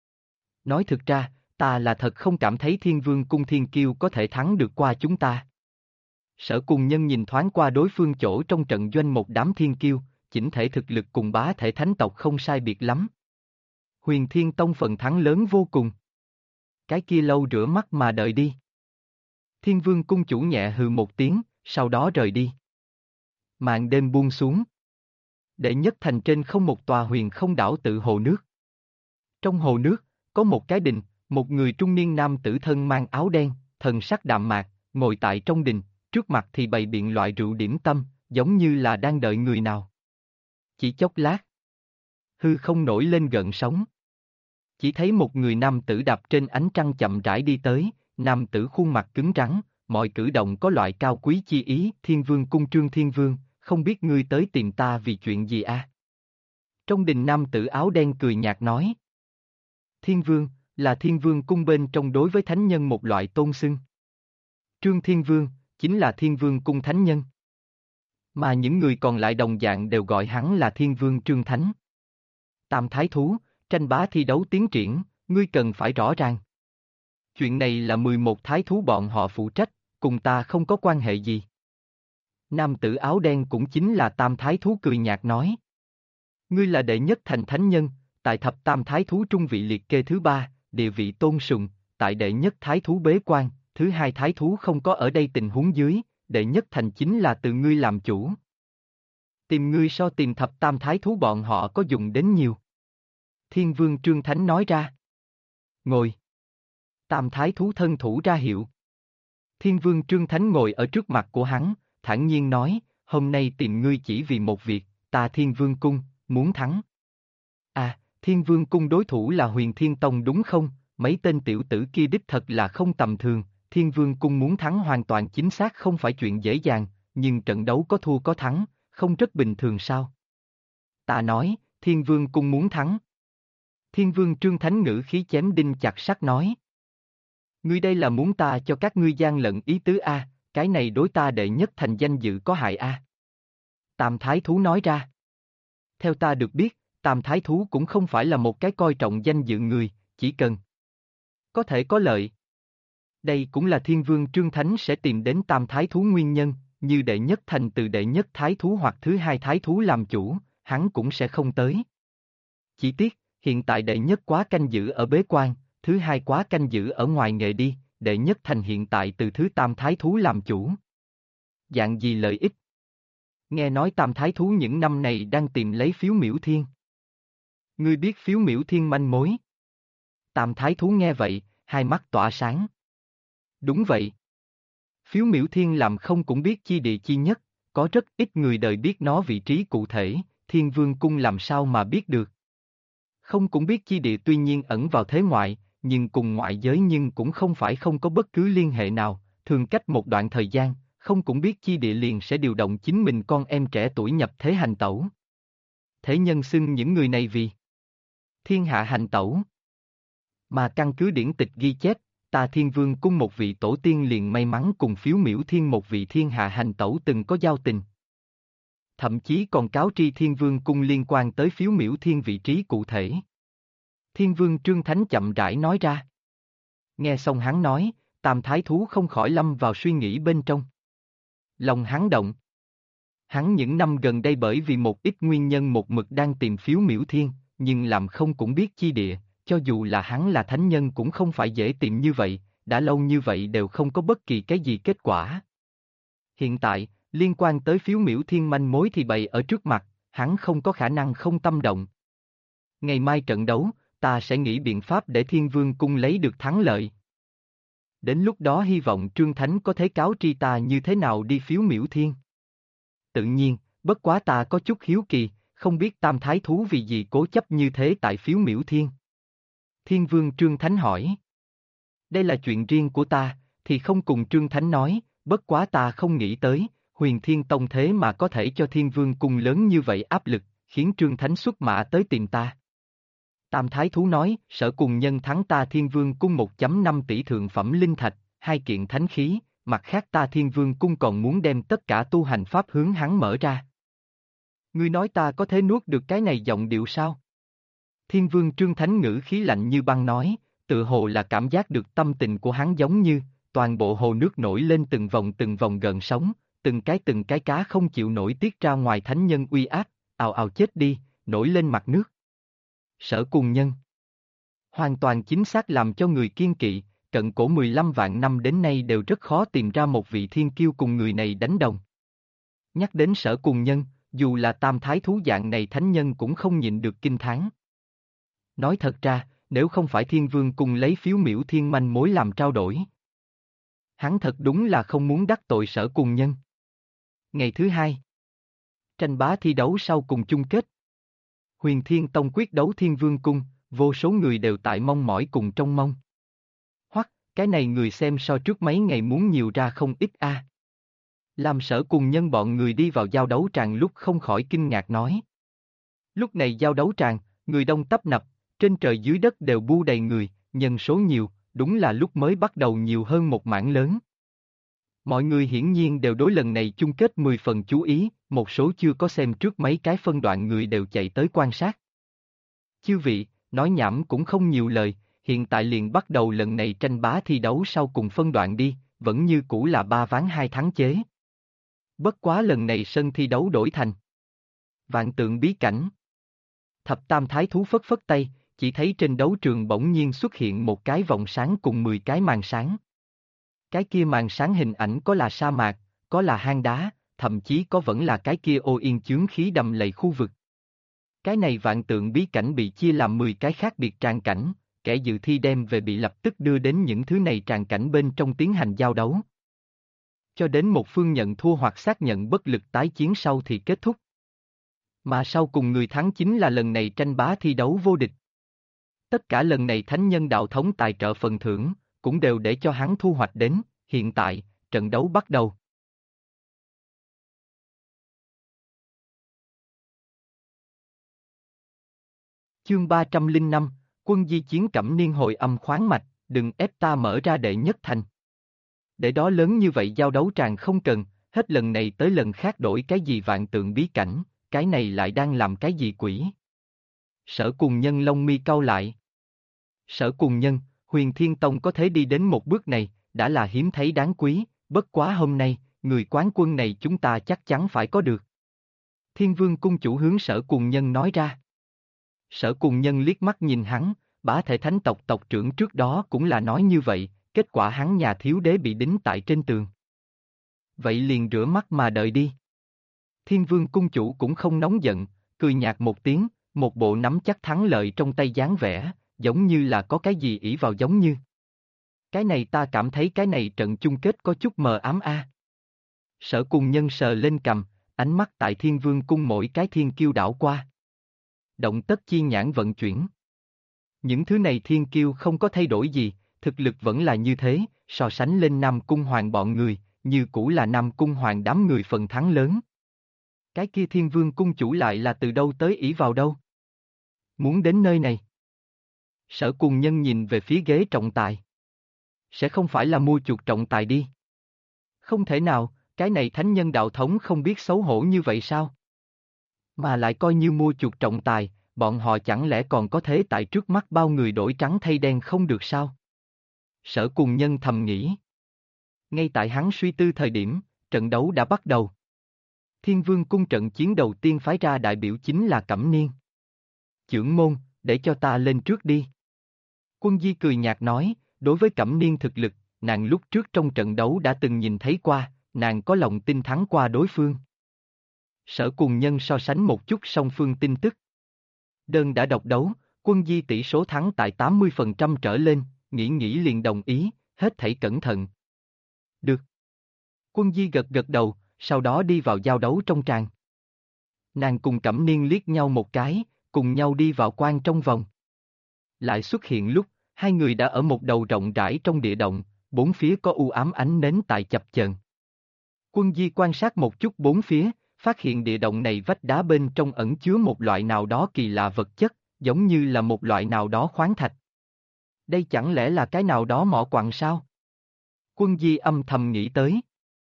Nói thực ra, ta là thật không cảm thấy Thiên Vương Cung Thiên Kiêu có thể thắng được qua chúng ta. Sở Cùng Nhân nhìn thoáng qua đối phương chỗ trong trận doanh một đám thiên kiêu, chỉnh thể thực lực cùng bá thể thánh tộc không sai biệt lắm. Huyền Thiên Tông phần thắng lớn vô cùng. Cái kia lâu rửa mắt mà đợi đi. Thiên Vương Cung chủ nhẹ hừ một tiếng, sau đó rời đi. Màn đêm buông xuống. Đệ nhất thành trên không một tòa huyền không đảo tự hồ nước. Trong hồ nước, có một cái đình, một người trung niên nam tử thân mang áo đen, thần sắc đạm mạc, ngồi tại trong đình, trước mặt thì bày biện loại rượu điểm tâm, giống như là đang đợi người nào. Chỉ chốc lát, hư không nổi lên gợn sóng. Chỉ thấy một người nam tử đạp trên ánh trăng chậm rãi đi tới, nam tử khuôn mặt cứng rắn, mọi cử động có loại cao quý chi ý. Thiên Vương Cung Trương Thiên Vương, không biết ngươi tới tìm ta vì chuyện gì Trong đình nam tử áo đen cười nhạt nói. Thiên Vương, là Thiên Vương Cung bên trong đối với thánh nhân một loại tôn xưng. Trương Thiên Vương, chính là Thiên Vương Cung thánh nhân. Mà những người còn lại đồng dạng đều gọi hắn là Thiên Vương Trương Thánh. Tam Thái Thú, tranh bá thi đấu tiến triển, Ngươi cần phải rõ ràng. Chuyện này là 11 thái thú bọn họ phụ trách, cùng ta không có quan hệ gì. Nam tử áo đen cũng chính là tam thái thú cười nhạt nói. Ngươi là đệ nhất thành thánh nhân, tại thập tam thái thú trung vị liệt kê thứ ba, địa vị tôn sùng, tại đệ nhất thái thú bế quan, thứ hai thái thú không có ở đây tình huống dưới, đệ nhất thành chính là từ ngươi làm chủ. Tìm ngươi so tìm thập tam thái thú bọn họ có dùng đến nhiều. Thiên vương Trương Thánh nói ra. Ngồi. Tam thái thú thân thủ ra hiệu. Thiên vương Trương Thánh ngồi ở trước mặt của hắn, thản nhiên nói, hôm nay tìm ngươi chỉ vì một việc, ta Thiên Vương Cung, muốn thắng. À, Thiên Vương Cung đối thủ là Huyền Thiên Tông đúng không? Mấy tên tiểu tử kia đích thật là không tầm thường, Thiên Vương Cung muốn thắng hoàn toàn chính xác không phải chuyện dễ dàng, nhưng trận đấu có thua có thắng, không rất bình thường sao? Ta nói, Thiên Vương Cung muốn thắng. Thiên Vương Trương Thánh ngữ khí chém đinh chặt sắt nói. Ngươi đây là muốn ta cho các ngươi gian lận ý tứ a, cái này đối ta đệ nhất thành danh dự có hại a. Tam Thái Thú nói ra. Theo ta được biết, Tam Thái Thú cũng không phải là một cái coi trọng danh dự người, chỉ cần có thể có lợi. Đây cũng là Thiên Vương Trương Thánh sẽ tìm đến Tam Thái Thú nguyên nhân, như đệ nhất thành từ đệ nhất Thái Thú hoặc thứ hai Thái Thú làm chủ, hắn cũng sẽ không tới. Chỉ tiếc, hiện tại đệ nhất quá canh giữ ở bế quan, thứ hai quá canh giữ ở ngoài nghề đi, đệ nhất thành hiện tại từ thứ tam thái thú làm chủ. Dạng gì lợi ích? Nghe nói tam thái thú những năm này đang tìm lấy phiếu miễu thiên. Ngươi biết phiếu miễu thiên manh mối? Tam thái thú nghe vậy, hai mắt tỏa sáng. Đúng vậy. Phiếu miễu thiên làm không cũng biết chi địa chi nhất, có rất ít người đời biết nó vị trí cụ thể, Thiên Vương Cung làm sao mà biết được. Không cũng biết chi địa tuy nhiên ẩn vào thế ngoại, nhưng cùng ngoại giới nhưng cũng không phải không có bất cứ liên hệ nào, thường cách một đoạn thời gian, không cũng biết chi địa liền sẽ điều động chính mình con em trẻ tuổi nhập thế hành tẩu. Thế nhân xưng những người này vì thiên hạ hành tẩu. Mà căn cứ điển tịch ghi chép, ta Thiên Vương Cung một vị tổ tiên liền may mắn cùng phiếu miễu thiên một vị thiên hạ hành tẩu từng có giao tình. Thậm chí còn cáo tri Thiên Vương Cung liên quan tới phiếu miễu thiên vị trí cụ thể. Thiên Vương Trương Thánh chậm rãi nói ra. Nghe xong hắn nói, Tam Thái Thú không khỏi lâm vào suy nghĩ bên trong. Lòng hắn động. Hắn những năm gần đây bởi vì một ít nguyên nhân một mực đang tìm phiếu miễu thiên, nhưng làm không cũng biết chi địa, cho dù là hắn là thánh nhân cũng không phải dễ tìm như vậy, đã lâu như vậy đều không có bất kỳ cái gì kết quả. Hiện tại, liên quan tới phiếu miễu thiên manh mối thì bày ở trước mặt, hắn không có khả năng không tâm động. Ngày mai trận đấu, ta sẽ nghĩ biện pháp để Thiên Vương Cung lấy được thắng lợi. Đến lúc đó hy vọng Trương Thánh có thể cáo tri ta như thế nào đi phiếu miễu thiên. Tự nhiên, bất quá ta có chút hiếu kỳ, không biết Tam Thái Thú vì gì cố chấp như thế tại phiếu miễu thiên. Thiên Vương Trương Thánh hỏi. Đây là chuyện riêng của ta, thì không cùng Trương Thánh nói, bất quá ta không nghĩ tới, Huyền Thiên Tông thế mà có thể cho Thiên Vương Cung lớn như vậy áp lực, khiến Trương Thánh xuất mã tới tìm ta. Tam Thái Thú nói, sở cùng nhân thắng ta Thiên Vương Cung 1.5 tỷ thượng phẩm linh thạch, 2 kiện thánh khí, mặt khác ta Thiên Vương Cung còn muốn đem tất cả tu hành pháp hướng hắn mở ra. Ngươi nói ta có thể nuốt được cái này giọng điệu sao? Thiên Vương Trương Thánh ngữ khí lạnh như băng nói, tự hồ là cảm giác được tâm tình của hắn giống như, toàn bộ hồ nước nổi lên từng vòng gần sóng, từng cái cá không chịu nổi tiết ra ngoài thánh nhân uy áp, ào ào chết đi, nổi lên mặt nước. Sở cùng nhân. Hoàn toàn chính xác làm cho người kiên kỵ, cận cổ 15 vạn năm đến nay đều rất khó tìm ra một vị thiên kiêu cùng người này đánh đồng. Nhắc đến sở cùng nhân, dù là tam thái thú dạng này thánh nhân cũng không nhịn được kinh thán. Nói thật ra, nếu không phải Thiên Vương cùng lấy phiếu miễu thiên manh mối làm trao đổi, hắn thật đúng là không muốn đắc tội sở cùng nhân. Ngày thứ hai, tranh bá thi đấu sau cùng chung kết. Huyền Thiên Tông quyết đấu Thiên Vương Cung, vô số người đều tại mong mỏi cùng trông mong. Hoặc, cái này người xem so trước mấy ngày muốn nhiều ra không ít a. Làm sở cùng nhân bọn người đi vào giao đấu tràng lúc không khỏi kinh ngạc nói. Lúc này giao đấu tràng, người đông tấp nập, trên trời dưới đất đều bu đầy người, nhân số nhiều, đúng là lúc mới bắt đầu nhiều hơn một mảng lớn. Mọi người hiển nhiên đều đối lần này chung kết 10 phần chú ý, một số chưa có xem trước mấy cái phân đoạn người đều chạy tới quan sát. Chư vị, nói nhảm cũng không nhiều lời, hiện tại liền bắt đầu lần này tranh bá thi đấu sau cùng phân đoạn đi, vẫn như cũ là 3 ván 2 thắng chế. Bất quá lần này sân thi đấu đổi thành Vạn Tượng Bí Cảnh. Thập Tam Thái Thú phất phất tay, chỉ thấy trên đấu trường bỗng nhiên xuất hiện một cái vòng sáng cùng 10 cái màn sáng. Cái kia màn sáng hình ảnh có là sa mạc, có là hang đá, thậm chí có vẫn là cái kia ô yên chướng khí đầm lầy khu vực. Cái này Vạn Tượng Bí Cảnh bị chia làm 10 cái khác biệt tràng cảnh, kẻ dự thi đem về bị lập tức đưa đến những thứ này tràng cảnh bên trong tiến hành giao đấu. Cho đến một phương nhận thua hoặc xác nhận bất lực tái chiến sau thì kết thúc. Mà sau cùng người thắng chính là lần này tranh bá thi đấu vô địch. Tất cả lần này thánh nhân đạo thống tài trợ phần thưởng, cũng đều để cho hắn thu hoạch đến, hiện tại, trận đấu bắt đầu. Chương 305, Quân di chiến Cẩm Niên hồi âm khoáng mạch, đừng ép ta mở ra đệ nhất thành. Để đó lớn như vậy giao đấu tràng không cần, hết lần này tới lần khác đổi cái gì Vạn Tượng Bí Cảnh, cái này lại đang làm cái gì quỷ? Sở Cùng Nhân lông mi cau lại. Sở Cùng Nhân, Huyền Thiên Tông có thể đi đến một bước này, đã là hiếm thấy đáng quý, bất quá hôm nay, người quán quân này chúng ta chắc chắn phải có được. Thiên Vương cung chủ hướng Sở Cùng Nhân nói ra. Sở Cùng Nhân liếc mắt nhìn hắn, bá thể thánh tộc tộc trưởng trước đó cũng là nói như vậy, kết quả hắn nhà thiếu đế bị đính tại trên tường. Vậy liền rửa mắt mà đợi đi. Thiên Vương cung chủ cũng không nóng giận, cười nhạt một tiếng, một bộ nắm chắc thắng lợi trong tay dáng vẻ, giống như là có cái gì ỷ vào giống như. Cái này ta cảm thấy cái này trận chung kết có chút mờ ám a. Sở Cùng Nhân sờ lên cằm, ánh mắt tại Thiên Vương cung mỗi cái thiên kiêu đảo qua. Động tất chi nhãn vận chuyển. Những thứ này thiên kiêu không có thay đổi gì, thực lực vẫn là như thế, so sánh lên Nam Cung Hoàng bọn người, như cũ là Nam Cung Hoàng đám người phần thắng lớn. Cái kia Thiên Vương cung chủ lại là từ đâu tới ỷ vào đâu? Muốn đến nơi này. Sở Cùng Nhân nhìn về phía ghế trọng tài. Sẽ không phải là mua chuộc trọng tài đi. Không thể nào, cái này thánh nhân đạo thống không biết xấu hổ như vậy sao? Mà lại coi như mua chuộc trọng tài, bọn họ chẳng lẽ còn có thế tại trước mắt bao người đổi trắng thay đen không được sao? Sở Cùng Nhân thầm nghĩ. Ngay tại hắn suy tư thời điểm, trận đấu đã bắt đầu. Thiên Vương cung trận chiến đầu tiên phái ra đại biểu chính là Cẩm Niên. Chưởng môn, để cho ta lên trước đi. Quân Di cười nhạt nói, đối với Cẩm Niên thực lực, nàng lúc trước trong trận đấu đã từng nhìn thấy qua, nàng có lòng tin thắng qua đối phương. Sở Cùng Nhân so sánh một chút song phương tin tức. Đơn đã độc đấu, Quân Di tỷ số thắng tại 80% trở lên, nghĩ liền đồng ý, hết thảy cẩn thận. Được. Quân Di gật gật đầu, sau đó đi vào giao đấu trong tràng. Nàng cùng Cẩm Niên liếc nhau một cái, cùng nhau đi vào quan trong vòng. Lại xuất hiện lúc, hai người đã ở một đầu rộng rãi trong địa động, bốn phía có u ám ánh nến tại chập chờn. Quân Di quan sát một chút bốn phía, phát hiện địa động này vách đá bên trong ẩn chứa một loại nào đó kỳ lạ vật chất, giống như là một loại nào đó khoáng thạch. Đây chẳng lẽ là cái nào đó mỏ quặng sao? Quân Di âm thầm nghĩ tới.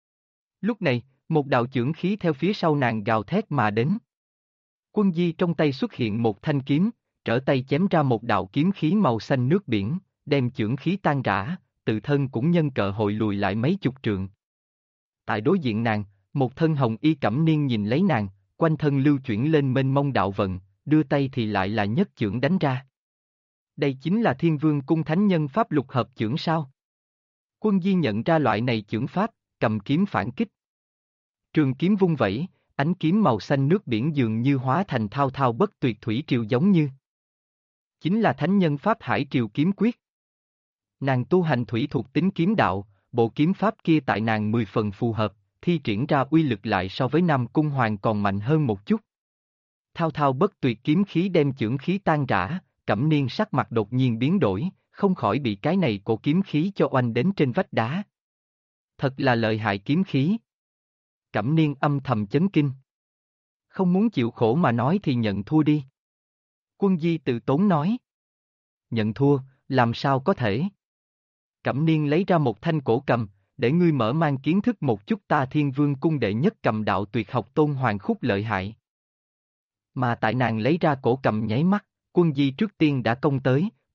Lúc này, một đạo chưởng khí theo phía sau nàng gào thét mà đến. Quân Di trong tay xuất hiện một thanh kiếm, trở tay chém ra một đạo kiếm khí màu xanh nước biển, đem chưởng khí tan rã, tự thân cũng nhân cơ hội lùi lại mấy chục trượng. Tại đối diện nàng, một thân hồng y Cẩm Niên nhìn lấy nàng, quanh thân lưu chuyển lên mênh mông đạo vận, đưa tay thì lại là nhất chưởng đánh ra. Đây chính là Thiên Vương cung thánh nhân pháp lục hợp chưởng sao? Quân Di nhận ra loại này chưởng pháp, cầm kiếm phản kích. Trường kiếm vung vẩy, ánh kiếm màu xanh nước biển dường như hóa thành thao thao bất tuyệt thủy triều giống như. Chính là thánh nhân pháp hải triều kiếm quyết. Nàng tu hành thủy thuộc tính kiếm đạo, bộ kiếm pháp kia tại nàng 10 phần phù hợp, thi triển ra uy lực lại so với Nam Cung Hoàng còn mạnh hơn một chút. Thao thao bất tuyệt kiếm khí đem chưởng khí tan rã, Cẩm Niên sắc mặt đột nhiên biến đổi, không khỏi bị cái này cổ kiếm khí cho oanh đến trên vách đá. Thật là lợi hại kiếm khí. Cẩm Niên âm thầm chấn kinh. Không muốn chịu khổ mà nói thì nhận thua đi. Quân Di tự tốn nói. Nhận thua, làm sao có thể? Cẩm Niên lấy ra một thanh cổ cầm, để ngươi mở mang kiến thức một chút ta Thiên Vương cung đệ nhất cầm đạo tuyệt học Tôn Hoàng Khúc lợi hại. Mà tại nàng lấy ra cổ cầm nháy mắt, Quân Di trước tiên đã công tới,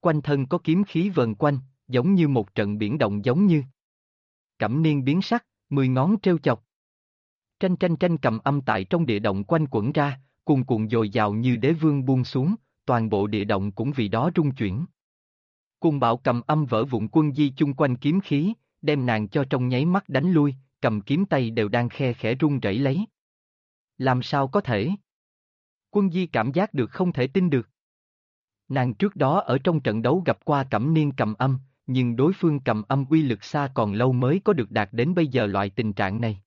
quanh thân có kiếm khí vờn quanh, giống như một trận biển động giống như. Cẩm Niên biến sắc, 10 ngón trêu chọc. Tranh tranh tranh cầm âm tại trong địa động quanh quẩn ra, cuồn cuộn dồi dào như đế vương buông xuống, toàn bộ địa động cũng vì đó rung chuyển. Cuồng bạo cầm âm vỡ vụn Quân Di chung quanh kiếm khí, đem nàng cho trong nháy mắt đánh lui, cầm kiếm tay đều đang khe khẽ run rẩy lấy. Làm sao có thể? Quân Di cảm giác được không thể tin được. Nàng trước đó ở trong trận đấu gặp qua Cẩm Niên cầm âm, nhưng đối phương cầm âm uy lực xa còn lâu mới có được đạt đến bây giờ loại tình trạng này.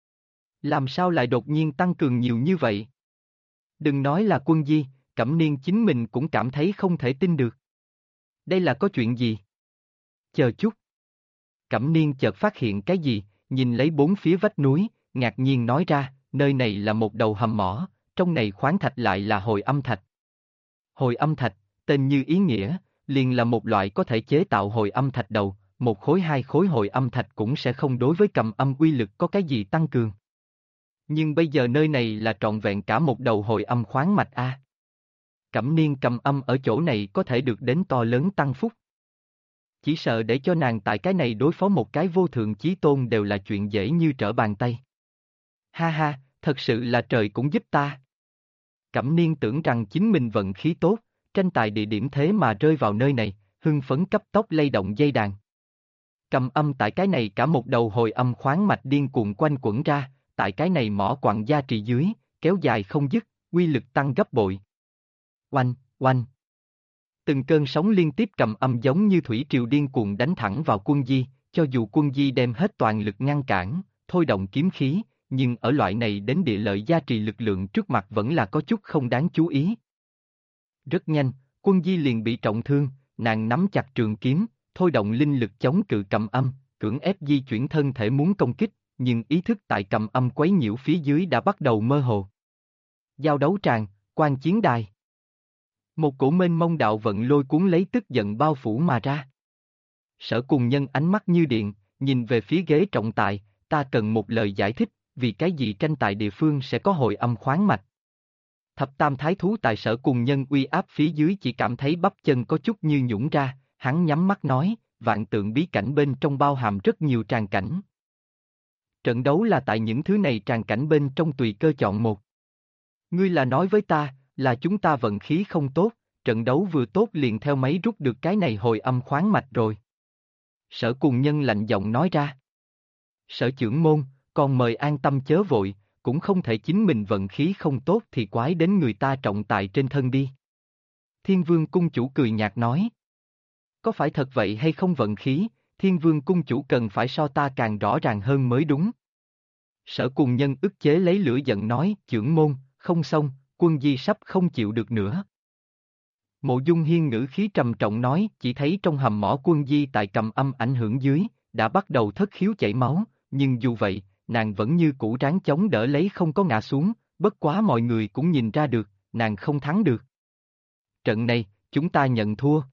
Làm sao lại đột nhiên tăng cường nhiều như vậy? Đừng nói là Quân Di, Cẩm Niên chính mình cũng cảm thấy không thể tin được. Đây là có chuyện gì? Chờ chút. Cẩm Niên chợt phát hiện cái gì, nhìn lấy bốn phía vách núi, ngạc nhiên nói ra, nơi này là một đầu hầm mỏ, trong này khoáng thạch lại là hồi âm thạch. Hồi âm thạch, tên như ý nghĩa, liền là một loại có thể chế tạo hồi âm thạch đầu, một khối hai khối hồi âm thạch cũng sẽ không đối với cầm âm uy lực có cái gì tăng cường. Nhưng bây giờ nơi này là trọn vẹn cả một đầu hồi âm khoáng mạch A. Cẩm Niên cầm âm ở chỗ này có thể được đến to lớn tăng phúc. Chỉ sợ để cho nàng tại cái này đối phó một cái vô thượng chí tôn đều là chuyện dễ như trở bàn tay. Ha ha, thật sự là trời cũng giúp ta. Cẩm Niên tưởng rằng chính mình vận khí tốt, tranh tài địa điểm thế mà rơi vào nơi này, hưng phấn cấp tốc lay động dây đàn. Cầm âm tại cái này cả một đầu hồi âm khoáng mạch điên cuồng quanh quẩn ra, tại cái này mỏ quặng gia trì dưới, kéo dài không dứt, uy lực tăng gấp bội. Oanh, oanh. Từng cơn sóng liên tiếp cầm âm giống như thủy triều điên cuồng đánh thẳng vào Quân Di, cho dù Quân Di đem hết toàn lực ngăn cản, thôi động kiếm khí, nhưng ở loại này đến địa lợi gia trì lực lượng trước mặt vẫn là có chút không đáng chú ý. Rất nhanh, Quân Di liền bị trọng thương, nàng nắm chặt trường kiếm, thôi động linh lực chống cự cầm âm, cưỡng ép di chuyển thân thể muốn công kích, nhưng ý thức tại cầm âm quấy nhiễu phía dưới đã bắt đầu mơ hồ. Giao đấu tràng, quan chiến đài. Một cổ mênh mông đạo vận lôi cuốn lấy tức giận bao phủ mà ra. Sở Cùng Nhân ánh mắt như điện, nhìn về phía ghế trọng tài, ta cần một lời giải thích, vì cái gì tranh tài địa phương sẽ có hồi âm khoáng mạch. Thập Tam Thái Thú tại Sở Cùng Nhân uy áp phía dưới chỉ cảm thấy bắp chân có chút như nhũn ra, hắn nhắm mắt nói, vạn tượng bí cảnh bên trong bao hàm rất nhiều tràng cảnh. Trận đấu là tại những thứ này tràng cảnh bên trong tùy cơ chọn một. Ngươi là nói với ta, là chúng ta vận khí không tốt, trận đấu vừa tốt liền theo máy rút được cái này hồi âm khoáng mạch rồi. Sở Cùng Nhân lạnh giọng nói ra. Sở trưởng môn, còn mời an tâm chớ vội, cũng không thể chính mình vận khí không tốt thì quái đến người ta trọng tài trên thân đi. Thiên Vương Cung Chủ cười nhạt nói. Có phải thật vậy hay không vận khí, Thiên Vương Cung Chủ cần phải so ta càng rõ ràng hơn mới đúng. Sở Cùng Nhân ức chế lấy lửa giận nói, trưởng môn, không xong, Quân Di sắp không chịu được nữa. Mộ Dung Hiên ngữ khí trầm trọng nói, chỉ thấy trong hầm mỏ Quân Di tại cầm âm ảnh hưởng dưới, đã bắt đầu thất khiếu chảy máu, nhưng dù vậy, nàng vẫn như cũ ráng chống đỡ lấy không có ngã xuống, bất quá mọi người cũng nhìn ra được, nàng không thắng được. Trận này, chúng ta nhận thua.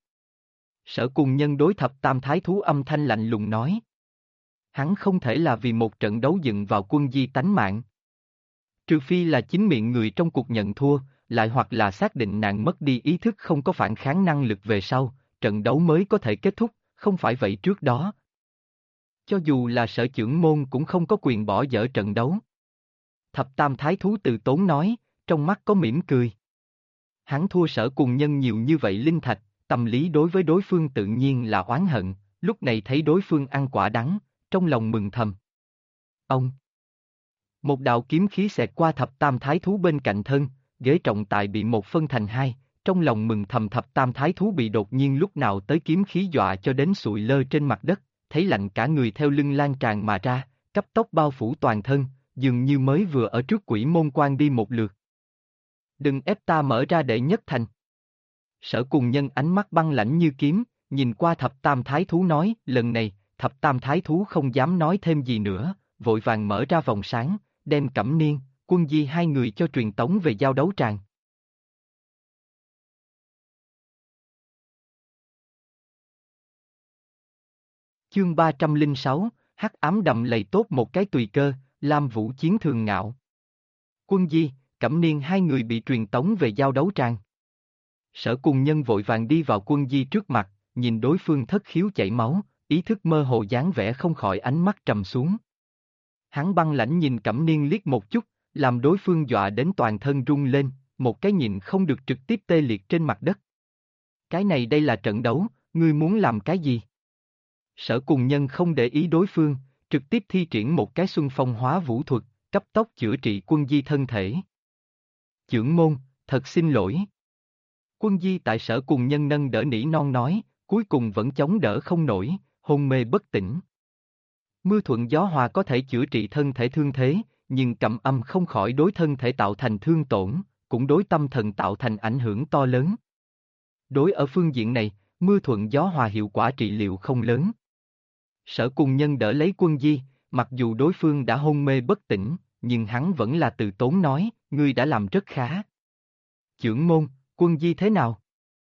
Sở Cùng Nhân đối Thập Tam Thái Thú âm thanh lạnh lùng nói. Hắn không thể là vì một trận đấu dựng vào Quân Di tánh mạng. Trừ phi là chính miệng người trong cuộc nhận thua, lại hoặc là xác định nàng mất đi ý thức không có phản kháng năng lực về sau, trận đấu mới có thể kết thúc, không phải vậy trước đó. Cho dù là sở trưởng môn cũng không có quyền bỏ dở trận đấu. Thập Tam Thái Thú từ tốn nói, trong mắt có mỉm cười. Hắn thua Sở Cùng Nhân nhiều như vậy linh thạch, tâm lý đối với đối phương tự nhiên là oán hận, lúc này thấy đối phương ăn quả đắng, trong lòng mừng thầm. Ông! Một đạo kiếm khí xẹt qua Thập Tam Thái Thú bên cạnh thân, ghế trọng tài bị một phân thành hai, trong lòng mừng thầm Thập Tam Thái Thú bị đột nhiên lúc nào tới kiếm khí dọa cho đến sụi lơ trên mặt đất, thấy lạnh cả người theo lưng lan tràn mà ra, cấp tốc bao phủ toàn thân, dường như mới vừa ở trước Quỷ Môn Quan đi một lượt. Đừng ép ta mở ra đệ nhất thành. Sở Cùng Nhân ánh mắt băng lãnh như kiếm, nhìn qua Thập Tam Thái Thú nói, lần này, Thập Tam Thái Thú không dám nói thêm gì nữa, vội vàng mở ra vòng sáng, đem Cẩm Niên, Quân Di hai người cho truyền tống về giao đấu tràng. Chương 306, Hắc ám đầm lầy tốt một cái tùy cơ, Lam Vũ chiến thường ngạo. Quân Di, Cẩm Niên hai người bị truyền tống về giao đấu tràng. Sở Cùng Nhân vội vàng đi vào Quân Di trước mặt, nhìn đối phương thất khiếu chảy máu, ý thức mơ hồ dáng vẻ không khỏi ánh mắt trầm xuống. Hắn băng lãnh nhìn Cẩm Niên liếc một chút, làm đối phương dọa đến toàn thân run lên, một cái nhịn không được trực tiếp tê liệt trên mặt đất. Cái này đây là trận đấu, ngươi muốn làm cái gì? Sở Cùng Nhân không để ý đối phương, trực tiếp thi triển một cái xuân phong hóa vũ thuật, cấp tốc chữa trị Quân Di thân thể. Chưởng môn, thật xin lỗi. Quân Di tại Sở Cùng Nhân nâng đỡ nỉ non nói, cuối cùng vẫn chống đỡ không nổi, hôn mê bất tỉnh. Mưa thuận gió hòa có thể chữa trị thân thể thương thế, nhưng cầm âm không khỏi đối thân thể tạo thành thương tổn, cũng đối tâm thần tạo thành ảnh hưởng to lớn. Đối ở phương diện này, mưa thuận gió hòa hiệu quả trị liệu không lớn. Sở Cùng Nhân đỡ lấy Quân Di, mặc dù đối phương đã hôn mê bất tỉnh, nhưng hắn vẫn là từ tốn nói, ngươi đã làm rất khá. Chưởng môn, Quân Di thế nào?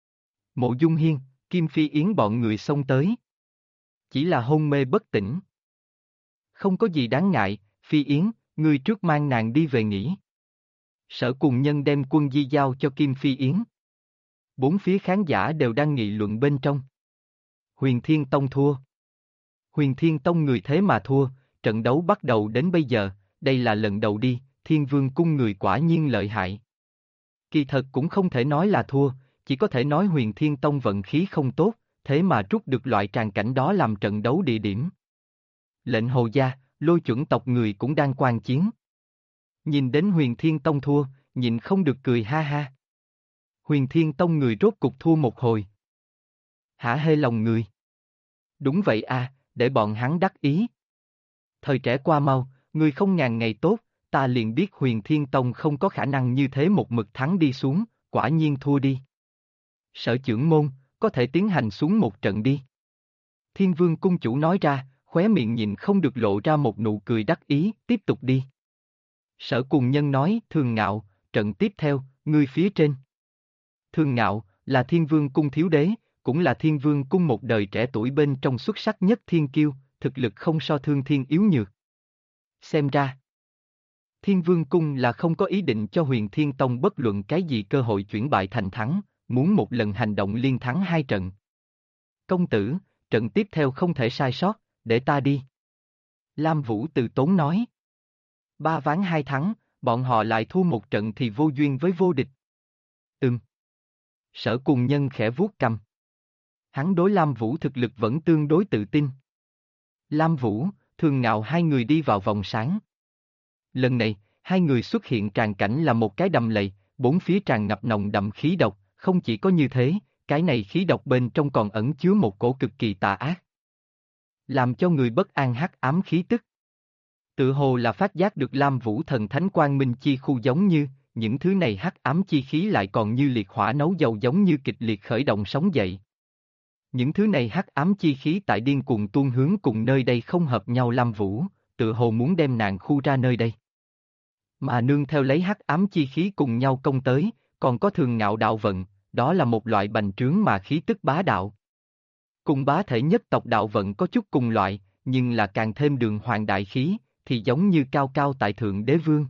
Mộ Dung Hiên, Kim Phi Yến bọn người xông tới. Chỉ là hôn mê bất tỉnh. Không có gì đáng ngại, Phi Yến, ngươi trước mang nàng đi về nghỉ. Sở Cùng Nhân đem Quân Di giao cho Kim Phi Yến. Bốn phía khán giả đều đang nghị luận bên trong. Huyền Thiên Tông thua. Huyền Thiên Tông người thế mà thua, trận đấu bắt đầu đến bây giờ, đây là lần đầu đi, Thiên Vương cung người quả nhiên lợi hại. Kỳ thật cũng không thể nói là thua, chỉ có thể nói Huyền Thiên Tông vận khí không tốt, thế mà trút được loại tràng cảnh đó làm trận đấu địa điểm. Lệnh Hồ gia, Lôi Chuẩn tộc người cũng đang quan chiến. Nhìn đến Huyền Thiên Tông thua, nhịn không được cười ha ha. Huyền Thiên Tông người rốt cục thua một hồi. Hả hê lòng người. Đúng vậy à, để bọn hắn đắc ý. Thời trẻ qua mau, người không ngàn ngày tốt, ta liền biết Huyền Thiên Tông không có khả năng như thế một mực thắng đi xuống, quả nhiên thua đi. Sở trưởng môn, có thể tiến hành xuống một trận đi. Thiên Vương cung chủ nói ra, khóe miệng nhìn không được lộ ra một nụ cười đắc ý, tiếp tục đi. Sở Cùng Nhân nói, Thường Ngạo, trận tiếp theo, ngươi phía trên. Thường Ngạo, là Thiên Vương cung thiếu đế, cũng là Thiên Vương cung một đời trẻ tuổi bên trong xuất sắc nhất thiên kiêu, thực lực không so Thương Thiên yếu nhược. Xem ra, Thiên Vương cung là không có ý định cho Huyền Thiên Tông bất luận cái gì cơ hội chuyển bại thành thắng, muốn một lần hành động liên thắng hai trận. Công tử, trận tiếp theo không thể sai sót, để ta đi. Lam Vũ từ tốn nói. 3 ván 2 thắng, bọn họ lại thua một trận thì vô duyên với vô địch. Sở Cùng Nhân khẽ vuốt cằm. Hắn đối Lam Vũ thực lực vẫn tương đối tự tin. Lam Vũ, Thường Ngạo hai người đi vào vòng sáng. Lần này, hai người xuất hiện tràng cảnh là một cái đầm lầy, bốn phía tràn ngập nồng đậm khí độc, không chỉ có như thế, cái này khí độc bên trong còn ẩn chứa một cổ cực kỳ tà ác. Làm cho người bất an hắc ám khí tức. Tự hồ là phát giác được Lam Vũ thần thánh quang minh chi khu giống như, những thứ này hắc ám chi khí lại còn như liệt hỏa nấu dầu giống như kịch liệt khởi động sóng dậy. Những thứ này hắc ám chi khí tại điên cuồng tuôn hướng cùng nơi đây không hợp nhau Lam Vũ, tự hồ muốn đem nàng khu ra nơi đây. Mà nương theo lấy hắc ám chi khí cùng nhau công tới, còn có Thường Ngạo đạo vận, đó là một loại bành trướng mà khí tức bá đạo. Cùng bá thể nhất tộc đạo vận có chút cùng loại, nhưng là càng thêm đường hoàng đại khí, thì giống như cao cao tại thượng đế vương.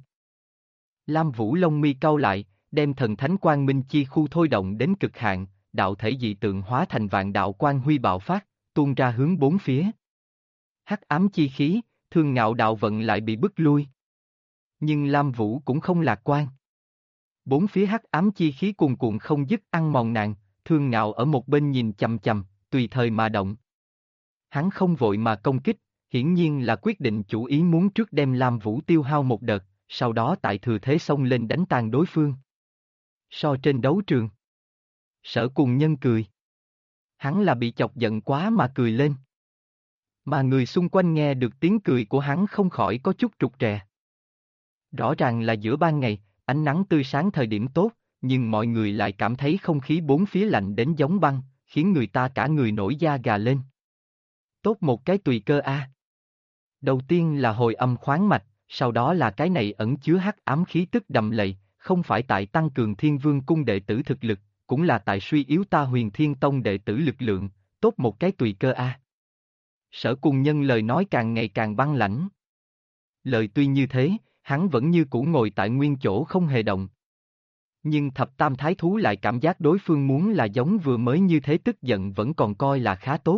Lam Vũ lông mi cau lại, đem thần thánh quang minh chi khu thôi động đến cực hạn, đạo thể dị tượng hóa thành vạn đạo quang huy bạo phát, tuôn ra hướng bốn phía. Hắc ám chi khí, Thường Ngạo đạo vận lại bị bức lui. Nhưng Lam Vũ cũng không lạc quan. Bốn phía hắc ám chi khí cuồn cuộn không dứt ăn mòn nàng, Thường Ngạo ở một bên nhìn chằm chằm, tùy thời mà động. Hắn không vội mà công kích, hiển nhiên là quyết định chủ ý muốn trước đem Lam Vũ tiêu hao một đợt, sau đó tại thừa thế xông lên đánh tan đối phương. So trên đấu trường. Sở Cùng Nhân cười. Hắn là bị chọc giận quá mà cười lên. Mà người xung quanh nghe được tiếng cười của hắn không khỏi có chút trục trè. Rõ ràng là giữa ban ngày, ánh nắng tươi sáng thời điểm tốt, nhưng mọi người lại cảm thấy không khí bốn phía lạnh đến giống băng, khiến người ta cả người nổi da gà lên. Tốt một cái tùy cơ a. Đầu tiên là hồi âm khoáng mạch, sau đó là cái này ẩn chứa hắc ám khí tức đầm lầy, không phải tại tăng cường Thiên Vương cung đệ tử thực lực, cũng là tại suy yếu ta Huyền Thiên Tông đệ tử lực lượng, tốt một cái tùy cơ a. Sở Cùng Nhân lời nói càng ngày càng băng lãnh. Lời tuy như thế, hắn vẫn như cũ ngồi tại nguyên chỗ không hề động. Nhưng thập tam thái thú lại cảm giác đối phương muốn là giống vừa mới như thế tức giận vẫn còn coi là khá tốt.